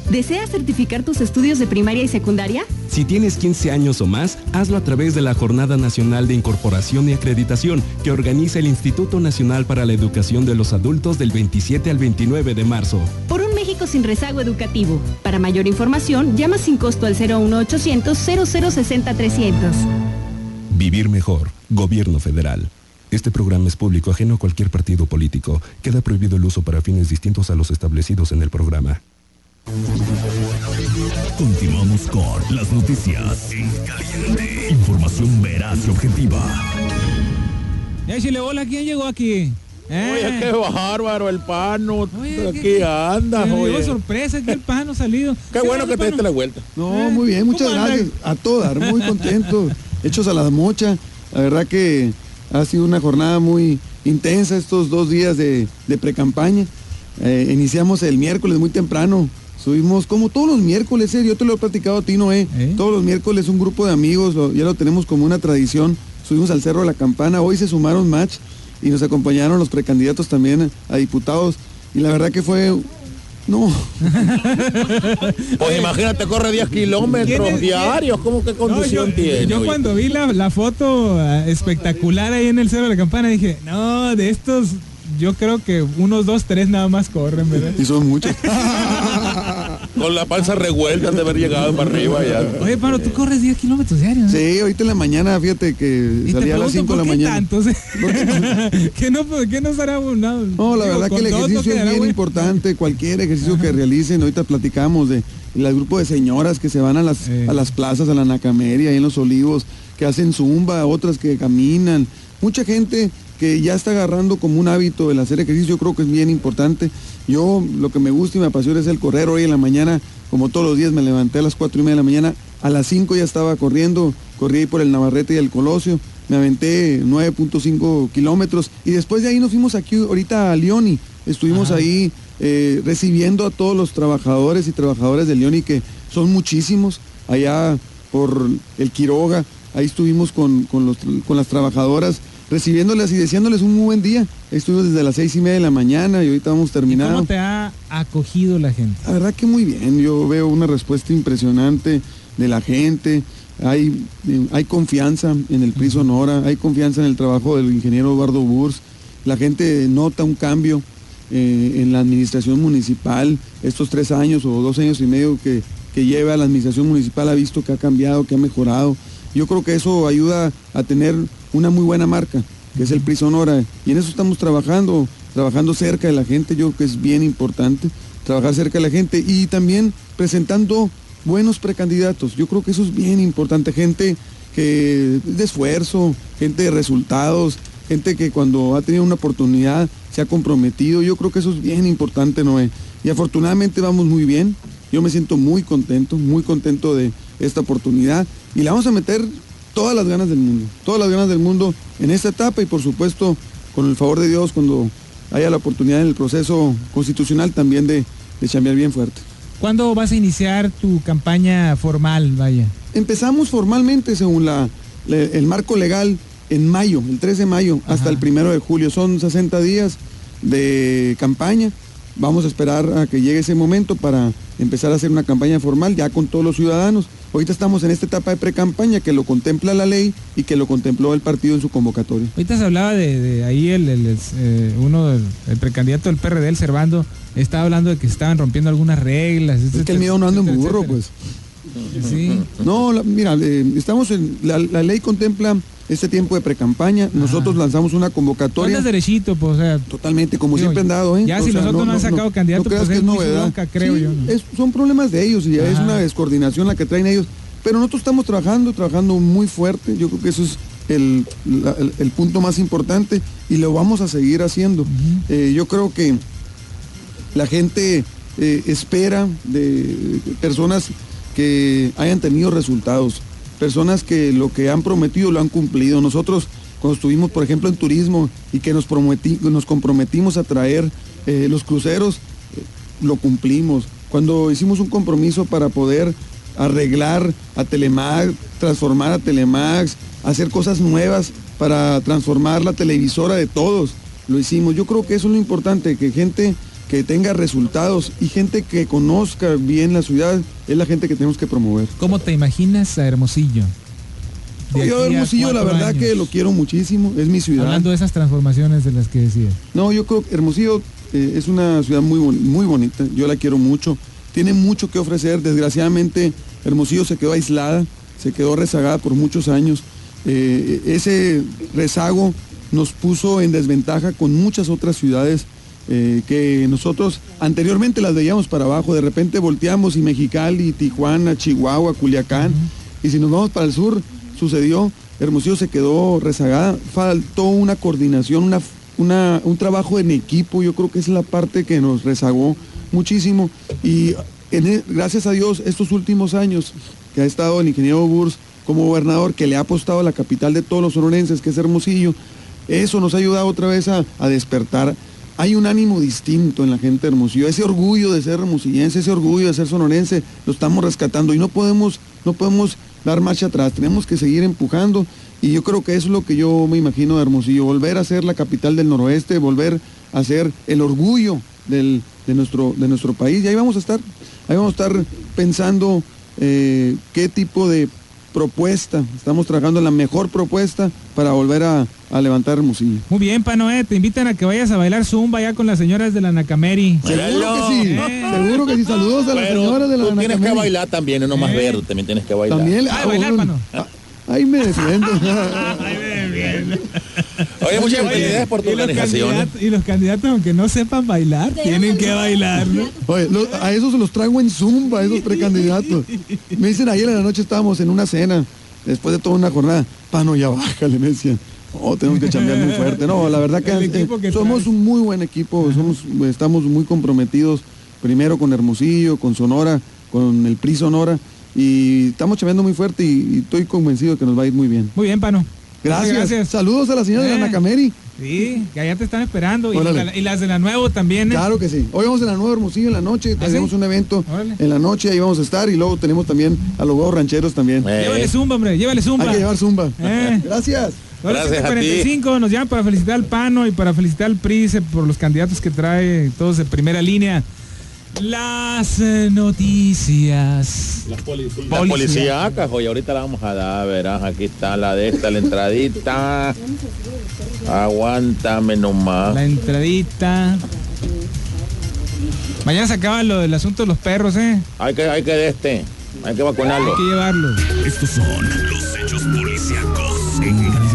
¿Deseas certificar tus estudios de primaria y secundaria? Si tienes quince años o más, hazlo a través de la Jornada Nacional de Incorporación y Acreditación que organiza el Instituto Nacional para la Educación de los Adultos del veintisiete al veintinueve de marzo. Por un México sin rezago educativo. Para mayor información, llama sin costo al cero uno ochocientos cero cero seis cero trescientos. Vivir mejor. Gobierno federal. Este programa es público ajeno a cualquier partido político. Queda prohibido el uso para fines distintos a los establecidos en el programa. Continuamos con las noticias en caliente. Información veraz y objetiva. Ya, Chile, hola, ¿quién llegó aquí? ¿Eh? Oye, qué bárbaro el Pano. Oye, aquí qué, anda, me oye. dio sorpresa que el Pano salido. Qué bueno que te diste la vuelta. No, muy bien, muchas gracias. A todas, muy contento. Hechos a la mocha. La verdad que ha sido una jornada muy intensa estos dos días de, de pre-campaña. Eh, iniciamos el miércoles muy temprano. Subimos como todos los miércoles, eh, yo te lo he platicado a ti, Noé. ¿Eh? Todos los miércoles un grupo de amigos, lo, ya lo tenemos como una tradición. Subimos al Cerro de la Campana. Hoy se sumaron match y nos acompañaron los precandidatos también a diputados. Y la verdad que fue... No. Pues imagínate, corre diez kilómetros diarios, ¿cómo que condición no, yo, tiene? Yo oye? cuando vi la, la foto espectacular ahí en el Cerro de la Campana dije, no, de estos yo creo que unos dos, tres nada más corren, ¿verdad? Y son muchos. Con la panza revuelta de haber llegado para arriba ya. Oye, Pablo, tú corres diez kilómetros diarios, ¿no? Sí, ahorita en la mañana, fíjate que salía a las cinco de la mañana. Tantos? ¿Qué no, ¿Qué no será abonado? No, la Digo, verdad que el ejercicio es bien bueno. importante, cualquier ejercicio Ajá. que realicen. Ahorita platicamos de el grupo de señoras que se van a las, eh. a las plazas, a la Nacameria, ahí en Los Olivos, que hacen zumba, otras que caminan. Mucha gente que ya está agarrando como un hábito el hacer ejercicio, yo creo que es bien importante. Yo lo que me gusta y me apasiona es el correr. Hoy en la mañana, como todos los días, me levanté a las cuatro y media de la mañana, a las cinco ya estaba corriendo, corrí por el Navarrete y el Colosio, me aventé nueve punto cinco kilómetros y después de ahí nos fuimos aquí ahorita a Leoni, estuvimos Ajá. ahí eh, recibiendo a todos los trabajadores y trabajadoras de Leoni, que son muchísimos, allá por el Quiroga, ahí estuvimos con, con, los, con las trabajadoras, recibiéndoles y deseándoles un muy buen día. Estuvimos desde las seis y media de la mañana y ahorita vamos terminando. ¿Cómo te ha acogido la gente? La verdad que muy bien, yo veo una respuesta impresionante de la gente, hay, hay confianza en el P R I Sonora, hay confianza en el trabajo del ingeniero Eduardo Burs, la gente nota un cambio eh, en la administración municipal, estos tres años o dos años y medio que, que lleva la administración municipal ha visto que ha cambiado, que ha mejorado. Yo creo que eso ayuda a tener una muy buena marca, que es el P R I Sonora, y en eso estamos trabajando, trabajando cerca de la gente. Yo creo que es bien importante trabajar cerca de la gente y también presentando buenos precandidatos. Yo creo que eso es bien importante, gente que de esfuerzo, gente de resultados, gente que cuando ha tenido una oportunidad se ha comprometido. Yo creo que eso es bien importante, Noé. Y afortunadamente vamos muy bien. Yo me siento muy contento, muy contento de esta oportunidad y la vamos a meter todas las ganas del mundo, todas las ganas del mundo en esta etapa y por supuesto con el favor de Dios cuando haya la oportunidad en el proceso constitucional también de, de chambear bien fuerte. ¿Cuándo vas a iniciar tu campaña formal, vaya? Empezamos formalmente según la, la el marco legal en mayo, el tres de mayo Ajá. hasta el primero de julio, son sesenta días de campaña. Vamos a esperar a que llegue ese momento para empezar a hacer una campaña formal ya con todos los ciudadanos. Ahorita estamos en esta etapa de pre-campaña que lo contempla la ley y que lo contempló el partido en su convocatoria. Ahorita se hablaba de, de ahí el, el, el eh, uno del el precandidato del P R D, el Servando, estaba hablando de que se estaban rompiendo algunas reglas. Es que el miedo no anda en burro, etcétera. Pues. Sí. No, la, mira, eh, estamos en la, la ley contempla este tiempo de pre-campaña, nosotros Ajá. lanzamos una convocatoria. ¿Andas derechito, pues? O sea, totalmente, como digo, siempre han dado, ¿eh? Ya o si sea, nosotros no, no han sacado no, candidato, no creas pues que es es novedad. Bronca, creo sí, yo. ¿no? es, son problemas de ellos y ya Ajá. es una descoordinación la que traen ellos. Pero nosotros estamos trabajando, trabajando muy fuerte. Yo creo que eso es el, la, el, el punto más importante y lo vamos a seguir haciendo. Uh-huh. eh, yo creo que la gente eh, espera de personas que hayan tenido resultados, personas que lo que han prometido lo han cumplido. Nosotros cuando estuvimos, por ejemplo, en turismo y que nos, prometi, nos comprometimos a traer eh, los cruceros, eh, lo cumplimos. Cuando hicimos un compromiso para poder arreglar a Telemax, transformar a Telemax, hacer cosas nuevas para transformar la televisora de todos, lo hicimos. Yo creo que eso es lo importante, que gente que tenga resultados y gente que conozca bien la ciudad, es la gente que tenemos que promover. ¿Cómo te imaginas a Hermosillo? De Yo Hermosillo la verdad años. que lo quiero muchísimo, es mi ciudad. Hablando de esas transformaciones de las que decía. No, yo creo que Hermosillo eh, es una ciudad muy, muy bonita, yo la quiero mucho, tiene mucho que ofrecer, desgraciadamente Hermosillo se quedó aislada, se quedó rezagada por muchos años, eh, ese rezago nos puso en desventaja con muchas otras ciudades eh, que nosotros anteriormente las veíamos para abajo, de repente volteamos y Mexicali, Tijuana, Chihuahua, Culiacán, uh-huh. y si nos vamos para el sur, sucedió, Hermosillo se quedó rezagada, faltó una coordinación, una, una, un trabajo en equipo, yo creo que es la parte que nos rezagó muchísimo, y en, gracias a Dios estos últimos años que ha estado el ingeniero Burs como gobernador, que le ha apostado a la capital de todos los sonorenses, que es Hermosillo, eso nos ha ayudado otra vez a, a despertar. Hay un ánimo distinto en la gente de Hermosillo, ese orgullo de ser hermosillense, ese orgullo de ser sonorense, lo estamos rescatando y no podemos, no podemos dar marcha atrás, tenemos que seguir empujando y yo creo que eso es lo que yo me imagino de Hermosillo, volver a ser la capital del noroeste, volver a ser el orgullo del, de, nuestro, de nuestro país y ahí vamos a estar, ahí vamos a estar pensando eh, qué tipo de propuesta, estamos trabajando en la mejor propuesta para volver a, a levantar Hermosillo. Muy bien, Panoé, te invitan a que vayas a bailar zumba ya con las señoras de la Nacameri. Seguro que sí, eh. seguro que sí, saludos a las Pero señoras de la tú Nacameri. Tienes que bailar también, no nomás eh. ver, también tienes que bailar. También, ah, bailar, Pano. Ah, ahí me defiendo. Ahí me defiendo. Oye, muchas felicidades por tu y organización. Los y los candidatos, aunque no sepan bailar, tienen que bailar, ¿no? Oye, lo, a esos se los traigo en zumba, a esos precandidatos. Me dicen, ayer en la noche estábamos en una cena, después de toda una jornada, Pano, ya bájale, me decían. Oh, tenemos que chambear muy fuerte. No, la verdad que, eh, que somos trae. un muy buen equipo, somos, estamos muy comprometidos, primero con Hermosillo, con Sonora, con el P R I Sonora, y estamos chambeando muy fuerte y, y estoy convencido de que nos va a ir muy bien. Muy bien, Pano. Gracias. Gracias. Saludos a la señora eh. de la Nacameri. Sí, que allá te están esperando. Y, la, y las de la Nuevo también. ¿eh? Claro que sí. Hoy vamos a la Nueva Hermosillo en la noche. ¿Ah, tenemos sí? un evento Órale. en la noche, ahí vamos a estar. Y luego tenemos también a los huevos rancheros también. Eh. Llévale zumba, hombre, llévale zumba. Hay que llevar zumba. Eh. Gracias. Gracias a cuarenta y cinco, ti. Nos llaman para felicitar al Pano y para felicitar al P R I por los candidatos que trae, todos de primera línea. Las eh, noticias. Las policías. Las policíacas, oye, ahorita la vamos a dar, verás, aquí está la de esta, la entradita. Aguántame nomás. La entradita. Mañana se acaba lo del asunto de los perros, ¿eh? Hay que, hay que de este, hay que vacunarlo. Hay que llevarlo. Estos son los hechos policíacos en Caliente.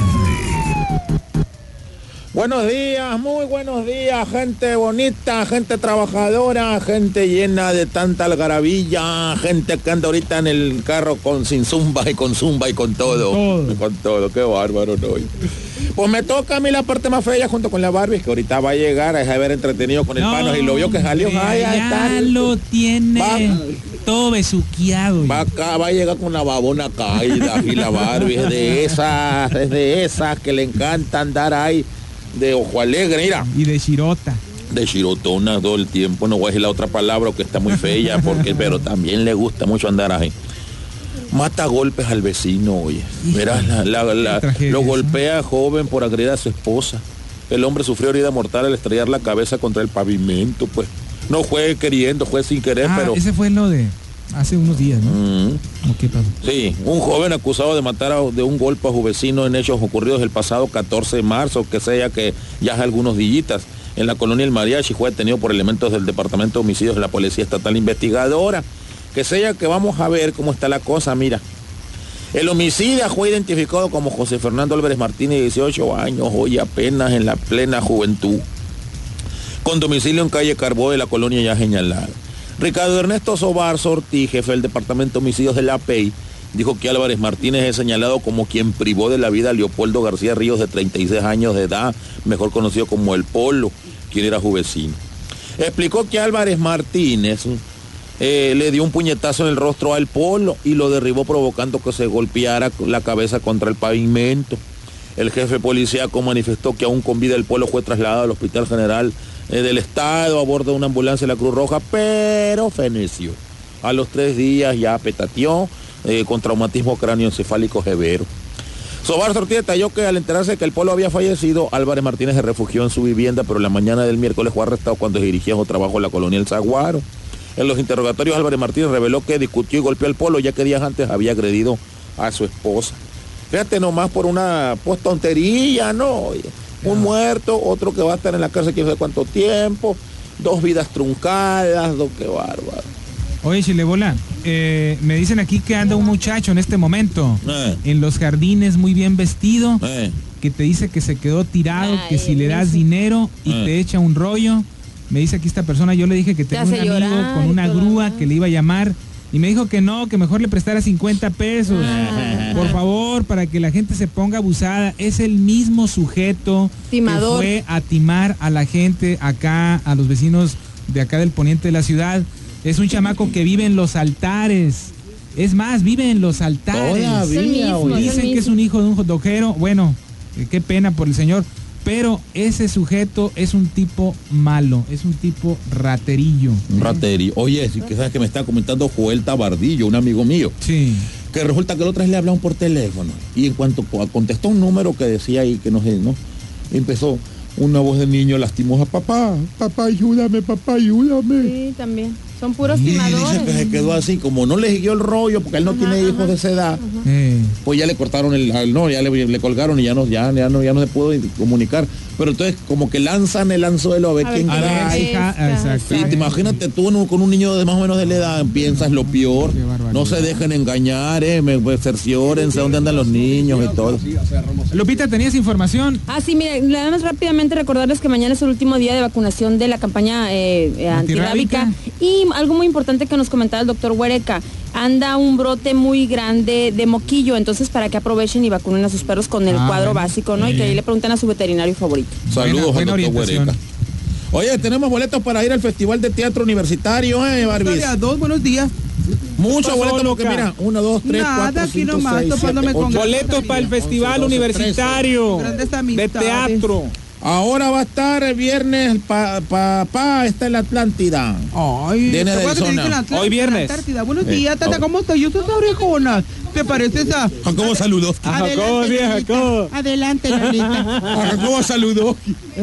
Buenos días, muy buenos días, gente bonita, gente trabajadora, gente llena de tanta algarabía, gente que anda ahorita en el carro con sin zumba y con zumba y con todo, todo. con todo, qué bárbaro, ¿no? Pues me toca a mí la parte más fea junto con la Barbie, que ahorita va a llegar a haber entretenido con el no, Pano y lo vio que salió. Ay, ya está, lo tiene va, todo besuqueado. Va acá, va a llegar con la babona caída y la Barbie es de esas, es de esas que le encanta andar ahí. De ojo alegre, mira. Y de chirota. De chirotona todo el tiempo, no voy a decir la otra palabra que está muy fea, porque, pero también le gusta mucho andar ahí. Mata golpes al vecino, oye. Verás, la, la, la, tragedia, lo golpea ¿no? joven por agredir a su esposa. El hombre sufrió herida mortal al estrellar la cabeza contra el pavimento, pues. No fue queriendo, fue sin querer, ah, pero... ese fue lo de hace unos días, ¿no? Mm. ¿Qué pasó? Sí, un joven acusado de matar a, de un golpe a su vecino en hechos ocurridos el pasado catorce de marzo, que sea que ya hace algunos dillitas, en la colonia El Mariachi, fue detenido por elementos del Departamento de Homicidios de la Policía Estatal Investigadora. Que sea que vamos a ver cómo está la cosa, mira. El homicida fue identificado como José Fernando Álvarez Martínez, de dieciocho años, hoy apenas en la plena juventud, con domicilio en calle Carbó de la colonia ya señalada. Ricardo Ernesto Sobar Ortiz, jefe del Departamento de Homicidios de la P E I, dijo que Álvarez Martínez es señalado como quien privó de la vida a Leopoldo García Ríos, de treinta y seis años de edad, mejor conocido como El Polo, quien era su vecino. Explicó que Álvarez Martínez eh, le dio un puñetazo en el rostro al Polo y lo derribó, provocando que se golpeara la cabeza contra el pavimento. El jefe policíaco manifestó que aún con vida el Polo fue trasladado al Hospital General eh, del Estado a bordo de una ambulancia de la Cruz Roja, pero feneció. A los tres días ya petateó eh, con traumatismo cráneoencefálico severo. Sobar Ortiz detalló que al enterarse de que el Polo había fallecido, Álvarez Martínez se refugió en su vivienda, pero la mañana del miércoles fue arrestado cuando se dirigía a su trabajo en la colonia El Zaguaro. En los interrogatorios, Álvarez Martínez reveló que discutió y golpeó al Polo, ya que días antes había agredido a su esposa. Fíjate nomás por una pues tontería, ¿no? Un muerto, otro que va a estar en la cárcel quién sabe cuánto tiempo, dos vidas truncadas, dos, qué bárbaro. Oye, Chilebola, eh, me dicen aquí que anda un muchacho en este momento eh. en los jardines muy bien vestido, eh. que te dice que se quedó tirado, Ay, que si le das eso. dinero y Eh. te echa un rollo. Me dice aquí esta persona, yo le dije que tenía un hace amigo llorar con y una todo, grúa ¿no? que le iba a llamar y me dijo que no, que mejor le prestara cincuenta pesos. Ah. Por favor, para que la gente se ponga abusada. Es el mismo sujeto Timador. que fue a timar a la gente acá, a los vecinos de acá del poniente de la ciudad. Es un chamaco que vive en los altares. Es más, vive en los altares. Todavía, Es el mismo, oye. es el Dicen que es mismo. un hijo de un dojero. Bueno, eh, qué pena por el señor. Pero ese sujeto es un tipo malo, es un tipo raterillo. Un raterío. Oye, sí que sabes que me está comentando Joel Tabardillo, un amigo mío. Sí. Que resulta que el otro día le hablaron por teléfono. Y en cuanto co- contestó un número que decía ahí que no sé, ¿no? Empezó una voz de niño lastimosa. Papá, papá, ayúdame, papá, ayúdame. Sí, también. Son puros Y timadores. dice que se quedó así, como no le siguió el rollo, porque él no Ajá, tiene ajá. hijos de esa edad, Eh, pues ya le cortaron el, al- no, ya le, le colgaron y ya no, ya, ya no, ya no se pudo comunicar. Pero entonces como que lanzan el anzuelo a ver A quién ver a ver, cae. hija, exacto. Y te imagínate tú no, con un niño de más o menos de la edad, piensas lo peor, Qué barbaridad. no se dejen engañar, eh, me, pues, cerciórense dónde andan los niños y todo. Lupita, ¿tenías información? Ah, sí, mire, nada más rápidamente recordarles que mañana es el último día de vacunación de la campaña eh, eh, Antirrábica. antirrábica. Y algo muy importante que nos comentaba el doctor Huereca, anda un brote muy grande de moquillo, entonces para que aprovechen y vacunen a sus perros con el Ah, cuadro bueno. básico, ¿no? Y que Bien. ahí le pregunten a su veterinario favorito. Saludos Buena- al buena doctor orientación. Huereca. Oye, tenemos boletos para ir al Festival de Teatro Universitario, eh, Barbis. Dos, buenos días. Muchos pasó, boletos porque loca? mira, uno, dos, tres, Nada, cuatro, aquí cinco, nomás, seis, topándome siete, con ocho, boletos para el Festival once, doce, Universitario Grandes de amistades. Teatro. Ahora va a estar el viernes, papá, pa, pa, está en la Atlántida. Ay, Viene ¿te de acuerdas que te zona. dije la Atlántida, Hoy viernes. la Antártida? Buenos Eh, días, Tata, oh. ¿cómo estás? Yo soy esa orejona. ¿Te pareces a...? Jacobo saludó. A Jacobo, sí, a Lolita. Jacobo. Adelante, Lolita. A Jacobo saludó.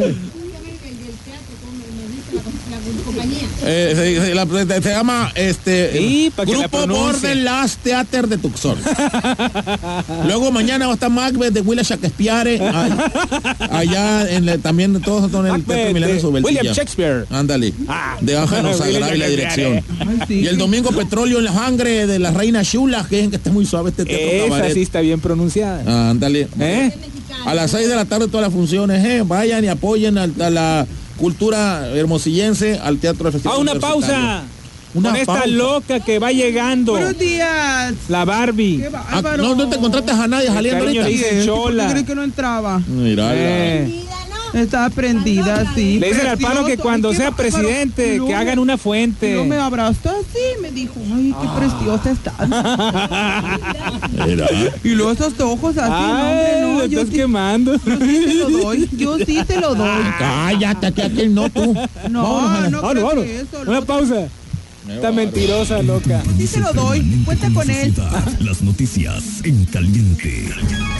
Eh, se, se- la- se- se llama este Sí, pa' que la Grupo pronuncie. Borderlands Theater de Tucson. Luego mañana va a estar Macbeth de William Shakespeare ay- allá en la- también todos están en el Teatro Milenio Subeltilla. William Shakespeare. Ándale. De Ángel Sagrada y la dirección. Ay, sí. Y el domingo Petróleo en la sangre de la Reina Chula, que dicen que está muy suave este teatro Esa cabaret. sí está bien pronunciada. Ah, ándale. ¿Eh? A las seis de la tarde todas las funciones, eh. Vayan y apoyen a, a la cultura hermosillense, al Teatro del Festival Ah, una Universitario. pausa. Una Con esta pausa. loca que va llegando. Buenos días. La Barbie. Qué Ah, bárbaro. no, no te encontraste a nadie saliendo cariño ahorita. le dice Chola. ¿Por qué crees que no entraba? Mira, Eh. Estaba prendida, sí. Le dicen al palo que Precioso. cuando Ay, qué sea bárbaro. presidente, Y luego que me- hagan una Y fuente. luego me abrazó así, me dijo, ay, qué preciosa estás. Mira. Y luego esos ojos así, no, hombre, no. Ay, Yo estás sí, quemando. yo sí te lo doy, yo sí te lo doy. Cállate, que aquel no tú. No, Vámonos, no Vámonos, creo vámonos. que eso. Una lo- pausa. Está mentirosa, loca. Sí te lo doy, cuenta con él. Las noticias en caliente.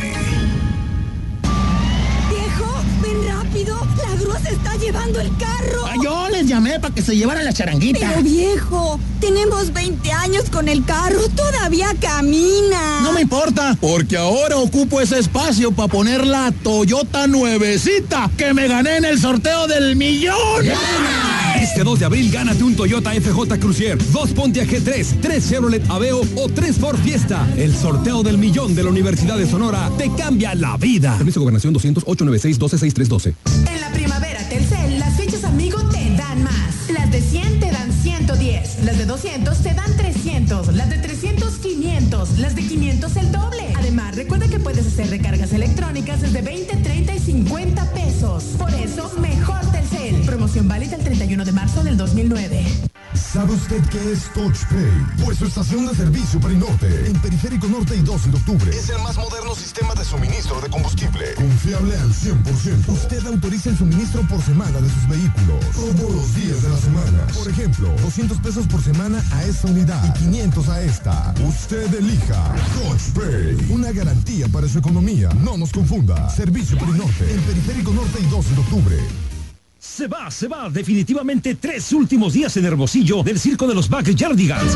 Viejo, ven rápido. La grúa se está llevando el carro. Yo les llamé para que se llevaran la charanguita. Pero viejo, tenemos veinte años con el carro. Todavía camina. No me importa, porque ahora ocupo ese espacio para poner la Toyota nuevecita que me gané en el sorteo del millón. Este dos de abril gánate un Toyota F J Cruiser, dos Pontiac G tres, tres Chevrolet Aveo o tres Ford Fiesta. El sorteo del millón de la Universidad de Sonora te cambia la vida. Permiso Gobernación doscientos ocho noventa y seis doce sesenta y tres doce. En la primavera Telcel, las fechas amigo te dan más. Las de cien te dan ciento diez, las de doscientos te dan trescientos, las de trescientos quinientos, las de quinientos el doble. Además, recuerda que puedes hacer recargas electrónicas desde veinte, treinta y cincuenta pesos. Por eso, mejor Telcel. Promoción válida el treinta y uno de marzo del dos mil nueve. ¿Sabe usted qué es TouchPay? Pues su estación de servicio Perinorte, en Periférico Norte y doce de octubre, es el más moderno sistema de suministro de combustible. Confiable al cien por ciento. Usted autoriza el suministro por semana de sus vehículos, todos los días de la semana. Por ejemplo, doscientos pesos por semana a esta unidad y quinientos a esta. Usted elija TouchPay. Una garantía para su economía. No nos confunda. Servicio Perinorte, en Periférico Norte y doce de octubre. Se va, se va definitivamente tres últimos días en Hermosillo del Circo de los Backyardigans.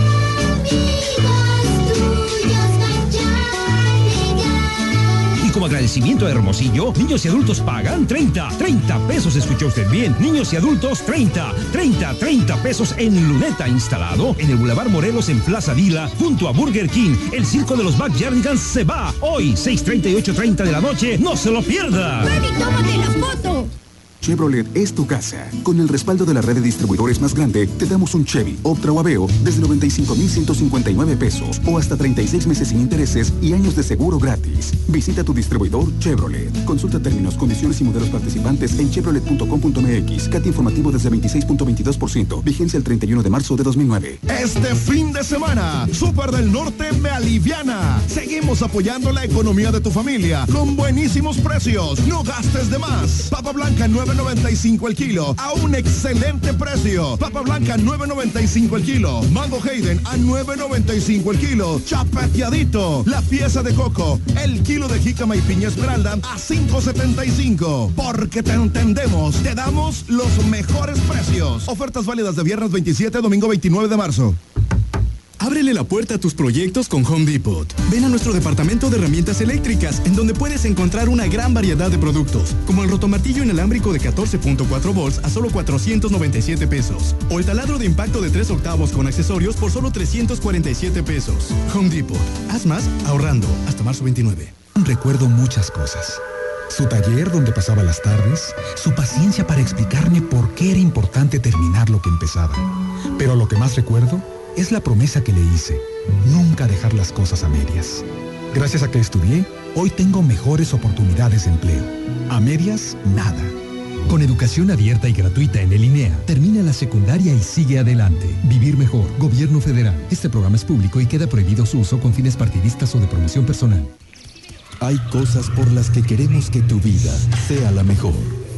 Y como agradecimiento a Hermosillo, niños y adultos pagan treinta, treinta pesos, escuchó usted bien, niños y adultos treinta, treinta, treinta pesos en Luneta, instalado en el Boulevard Morelos en Plaza Dila, junto a Burger King. El Circo de los Backyardigans se va hoy, seis treinta y ocho treinta de la noche, no se lo pierda. ¡Ven y tómate la foto! Chevrolet es tu casa. Con el respaldo de la red de distribuidores más grande, te damos un Chevy, Optra o Aveo desde noventa y cinco mil ciento cincuenta y nueve pesos o hasta treinta y seis meses sin intereses y años de seguro gratis. Visita tu distribuidor Chevrolet. Consulta términos, condiciones y modelos participantes en chevrolet punto com punto m x. C A T informativo desde veintiséis punto veintidós por ciento. Vigencia el treinta y uno de marzo de dos mil nueve. Este fin de semana, Super del Norte me aliviana. Seguimos apoyando la economía de tu familia con buenísimos precios. No gastes de más. Papa blanca nueve noventa y cinco el kilo a un excelente precio. Papa blanca nueve noventa y cinco el kilo. Mango Hayden a nueve noventa y cinco el kilo. Chapeteadito. La pieza de coco. El kilo de jícama y piña esmeralda a cinco setenta y cinco. Porque te entendemos. Te damos los mejores precios. Ofertas válidas de viernes veintisiete a domingo veintinueve de marzo. Ábrele la puerta a tus proyectos con Home Depot. Ven a nuestro departamento de herramientas eléctricas, en donde puedes encontrar una gran variedad de productos, como el rotomartillo inalámbrico de catorce punto cuatro volts a solo cuatrocientos noventa y siete pesos, o el taladro de impacto de tres octavos con accesorios por solo trescientos cuarenta y siete pesos. Home Depot. Haz más ahorrando hasta marzo veintinueve. Recuerdo muchas cosas. Su taller donde pasaba las tardes, su paciencia para explicarme por qué era importante terminar lo que empezaba. Pero lo que más recuerdo es la promesa que le hice, nunca dejar las cosas a medias. Gracias a que estudié, hoy tengo mejores oportunidades de empleo. A medias, nada. Con educación abierta y gratuita en el INEA, termina la secundaria y sigue adelante. Vivir mejor, Gobierno Federal. Este programa es público y queda prohibido su uso con fines partidistas o de promoción personal. Hay cosas por las que queremos que tu vida sea la mejor.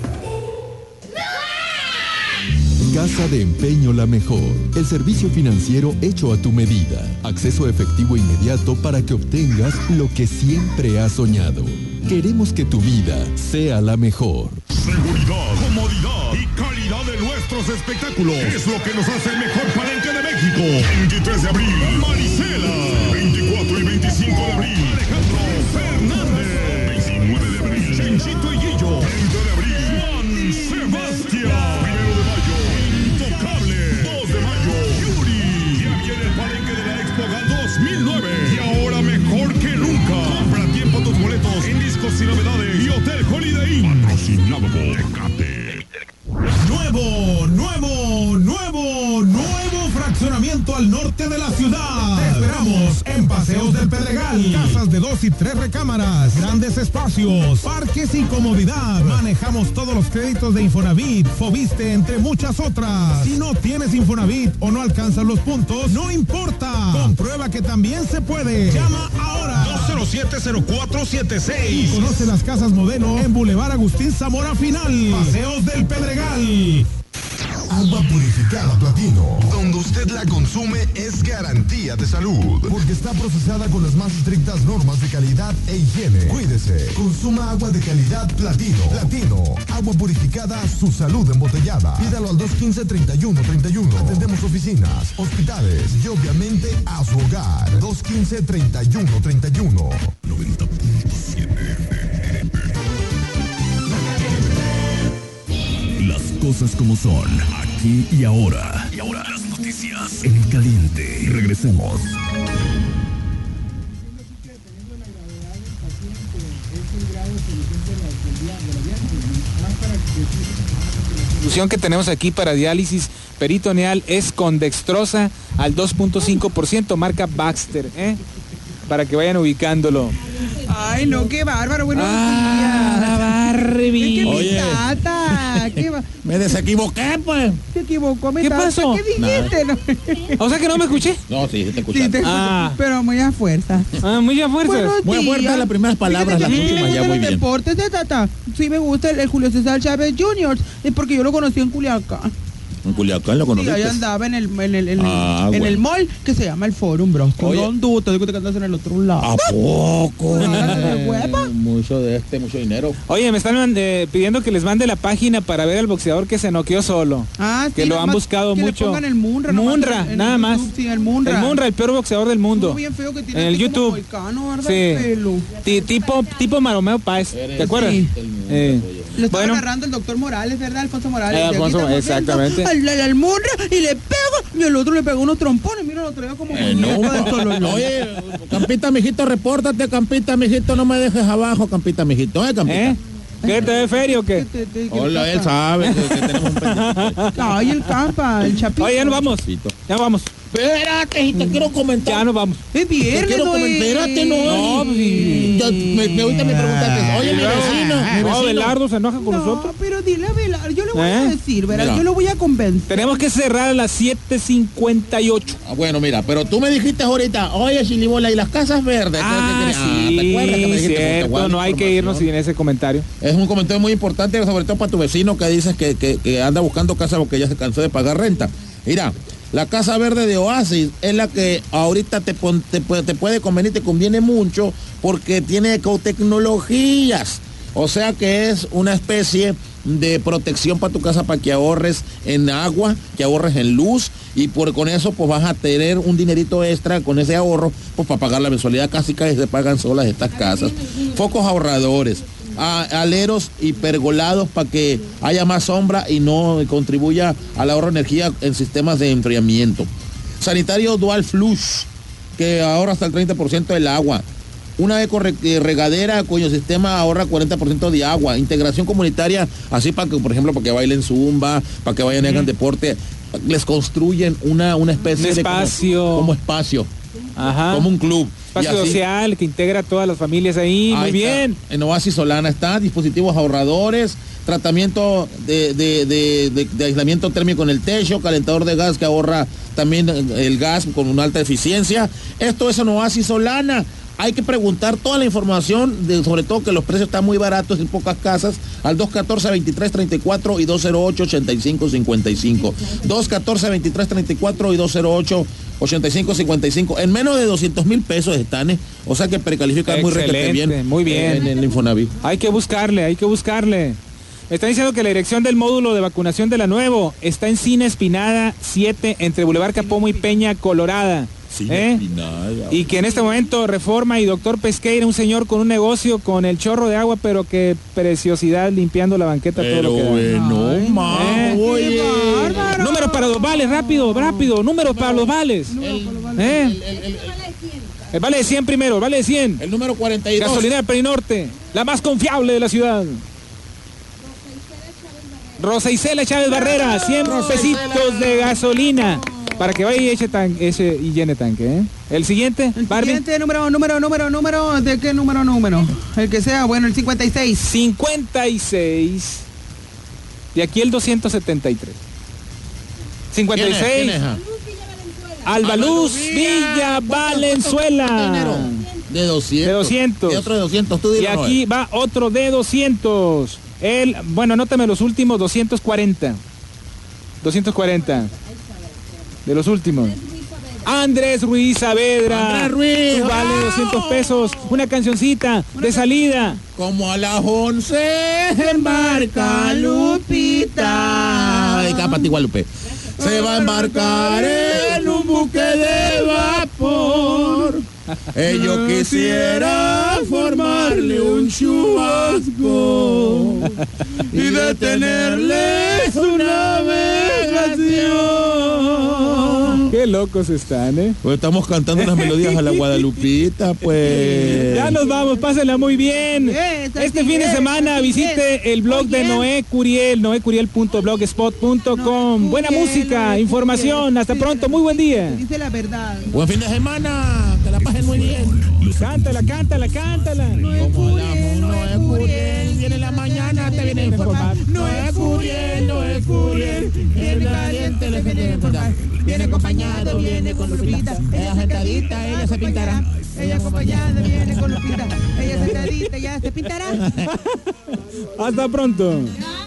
Casa de Empeño La Mejor, el servicio financiero hecho a tu medida. Acceso efectivo inmediato para que obtengas lo que siempre has soñado. Queremos que tu vida sea la mejor. Seguridad, comodidad y calidad de nuestros espectáculos es lo que nos hace el mejor palenque de México. veintitrés de abril, Marisela. veinticuatro y veinticinco de abril, Alejandro Fernández. veintinueve de abril, Chenchito y Guillo. treinta de abril, Juan Sebastián. Primero de mayo, Intocable. dos de mayo, Yuri. Ya viene el palenque de la Expo dos mil nueve. Y ahora mejor que nunca. Compra a tiempo tus boletos en Discos y Novedades y Hotel Holiday Inn. Patrocinado por Tecate. Nuevo, nuevo, nuevo, nuevo fraccionamiento al norte de la ciudad. Te esperamos en Paseos del Pedregal. Casas de dos y tres recámaras, grandes espacios, parques y comodidad. Manejamos todos los créditos de Infonavit, Fobiste, entre muchas otras. Si no tienes Infonavit o no alcanzas los puntos, no importa. Comprueba que también se puede. Llama ahora. dos cero siete, cero cuatro siete seis. Y conoce las casas modelo en Boulevard Agustín Zamora Final. Paseos del Pedregal. Agua purificada Platino. Donde usted la consume es garantía de salud. Porque está procesada con las más estrictas normas de calidad e higiene. Cuídese. Consuma agua de calidad Platino. Platino. Agua purificada, su salud embotellada. Pídalo al dos uno cinco, treinta y uno treinta y uno. Atendemos oficinas, hospitales y obviamente a su hogar. dos uno cinco, treinta y uno treinta y uno. noventa punto siete. Las cosas como son, aquí y ahora. Y ahora las noticias en caliente. Regresemos. La solución que tenemos aquí para diálisis peritoneal es con dextrosa al dos punto cinco por ciento, marca Baxter, ¿eh? para que vayan ubicándolo. Ay, no, qué bárbaro, buenos ah, días. La Barbie. Es que Oye. mi tata, ¿qué va? Me desequivoqué, pues. Se equivocó, mi ¿Qué tata. pasó? ¿Qué dijiste? No. O sea que no me escuché. No, sí, te Sí, escuchaste. te Ah. escuché, pero muy a fuerza. Ah, muy a fuerza. Buenos Muy fuerte días. las primeras palabras, las Fíjate que a mí me últimas ya gustan muy los bien. deportes de tata. Sí me gusta el, el Julio César Chávez junior Es porque yo lo conocí en Culiacán. En Culiacán lo Sí, conociste. ahí andaba en el, en el, en el, Ah, en bueno. el mall que se llama el Forum, bro. Oye. ¿Dónde te digo que andas en el otro lado? ¿A poco? de hueva. Mucho de este, mucho dinero. Oye, me están eh, pidiendo que les mande la página para ver al boxeador que se noqueó solo. Ah, que sí, lo nada han más buscado que le mucho. pongan el Munra, nomás Munra, en- en nada el más. YouTube, sí, el Munra. El Munra, el peor boxeador del mundo. Estuvo bien feo que tiene En el así como YouTube. moicano, ¿verdad? Sí. El pelo. Ti- tipo, tipo Maromeo Páez, ¿te acuerdas? Sí. Eh, Lo estaba bueno, agarrando el doctor Morales, ¿verdad? Alfonso Morales. Eh, Y aquí Alfonso, estamos exactamente. viendo Al, al, al Munra y le pega y el otro le pegó unos trompones. Mira, lo traía como Eh, no, muñeco de pa- Tololo. Oye, Campita, mijito, repórtate, Campita, mijito, no me dejes abajo, Campita, mijito, ¿eh, Campita? ¿eh? ¿Qué te ve feria o qué? Te- te- que Hola, él pasa. sabe que, que tenemos un pendiente. Ay, el Campa, el Chapito. Oye, ya nos vamos. Ya vamos. Espérate, y te quiero comentar. Ya nos vamos. Es Te viernes, quiero comentar. oye. Espérate, no. No, pues, sí. Ya, me, me, ahorita me preguntaste, oye, mi vecino, mi No, vecino. Belardo se enoja con No, nosotros. pero dile a Velar, yo le voy a ¿Eh? decir, ¿verdad? Mira. Yo lo voy a convencer. Tenemos que cerrar a las siete cincuenta y ocho. Ah, bueno, mira, pero tú me dijiste ahorita, oye, Chilibola, ¿y las casas verdes? Ah, ¿Qué- qué- qué- sí, ¿te acuerdas que me dijiste? Porque te cierto, guardo no hay que irnos información. sin ese comentario. Es un comentario muy importante, sobre todo para tu vecino que dices que, que, que anda buscando casa porque ya se cansó de pagar renta. Mira, la Casa Verde de Oasis es la que ahorita te, pon- te, puede- te puede convenir, te conviene mucho porque tiene ecotecnologías. O sea que es una especie de protección para tu casa para que ahorres en agua, que ahorres en luz y por con eso pues vas a tener un dinerito extra con ese ahorro pues para pagar la mensualidad. Casi casi se pagan solas estas casas. Focos ahorradores, a- aleros y pergolados para que haya más sombra y no contribuya al ahorro de energía en sistemas de enfriamiento. Sanitario Dual Flush, que ahorra hasta el treinta por ciento del agua. Una eco re- eh, regadera cuyo sistema ahorra cuarenta por ciento de agua. Integración comunitaria, así para que, por ejemplo, para que bailen zumba, para que vayan y hagan deporte. Les construyen una, una especie Un de como- espacio. Como, espacio, Ajá. como un club. Espacio Y así- social que integra a todas las familias ahí. Ahí Muy está. bien. En Oasis Solana está, dispositivos ahorradores, tratamiento de, de- de- de- de aislamiento térmico en el techo, calentador de gas que ahorra también el gas con una alta eficiencia. Esto es en Oasis Solana. Hay que preguntar toda la información, de, sobre todo que los precios están muy baratos en pocas casas, al dos uno cuatro, veintitrés treinta y cuatro y dos cero ocho, ochenta y cinco cincuenta y cinco. dos uno cuatro, veintitrés treinta y cuatro y dos cero ocho, ochenta y cinco cincuenta y cinco. En menos de doscientos mil pesos están, ¿eh? O sea que precalifican muy requete Excelente, bien. muy bien. En el Infonavit. Hay que buscarle, hay que buscarle. Me están diciendo que la dirección del módulo de vacunación de la Nuevo está en Cine Espinada siete entre Boulevard Capomo y Peña Colorada. ¿Eh? Y que en este momento Reforma y Doctor Pesqueira, un señor con un negocio con el chorro de agua, pero que preciosidad limpiando la banqueta todo lo que da. bueno, ma, ¿Eh? oye. Números para los vales, rápido, rápido, números para los vales. ¿Eh? El vale de cien primero, el vale de cien. El número cuarenta y dos. Gasolinera Perinorte, la más confiable de la ciudad. Rosa Isela Chávez Barrera, cien pesitos de gasolina. Para que vaya y eche tan, ese y llene tanque, ¿eh? El siguiente, El Barbie. siguiente número, número, número, número, ¿de qué número, número? El que sea, bueno, el cincuenta y seis. cincuenta y seis. Y aquí el doscientos setenta y tres. cincuenta y ¿Quién es? seis. ¿Quién es, ah? Albaluz Villa Valenzuela. De doscientos. De doscientos. Y otro de doscientos. Tú Y dilo, aquí va otro de doscientos. El, bueno, anótame los últimos, doscientos cuarenta. doscientos cuarenta. De los últimos. Andrés Ruiz Saavedra. Andrés Ruiz, Vale bravo. doscientos pesos. Una cancioncita de salida. Como a las once embarca Lupita. Ay, cápate, Guadalupe. Se va a embarcar en un buque de vapor. Ellos quisiera formarle un chubasco y detenerle su navegación. Qué locos están, ¿eh? Pues estamos cantando las melodías a la Guadalupita, pues. Ya nos vamos, pásenla muy bien. Este fin de semana visite el blog de Noé Curiel, noé curiel punto blogspot punto com. Buena música, información. Hasta pronto, muy buen día. Dice la verdad. Buen fin de semana, que la pasen muy bien. Cántala, cántala, cántala. No es Curiel, no es Curiel, viene en la mañana, te viene a informar. No es Curiel, no es Curiel, el caliente le viene a informar. Viene acompañado, viene con Lupita, ella sentadita, ella se pintará. Ella acompañada, viene con Lupita, ella sentadita, ya se pintará. Hasta pronto.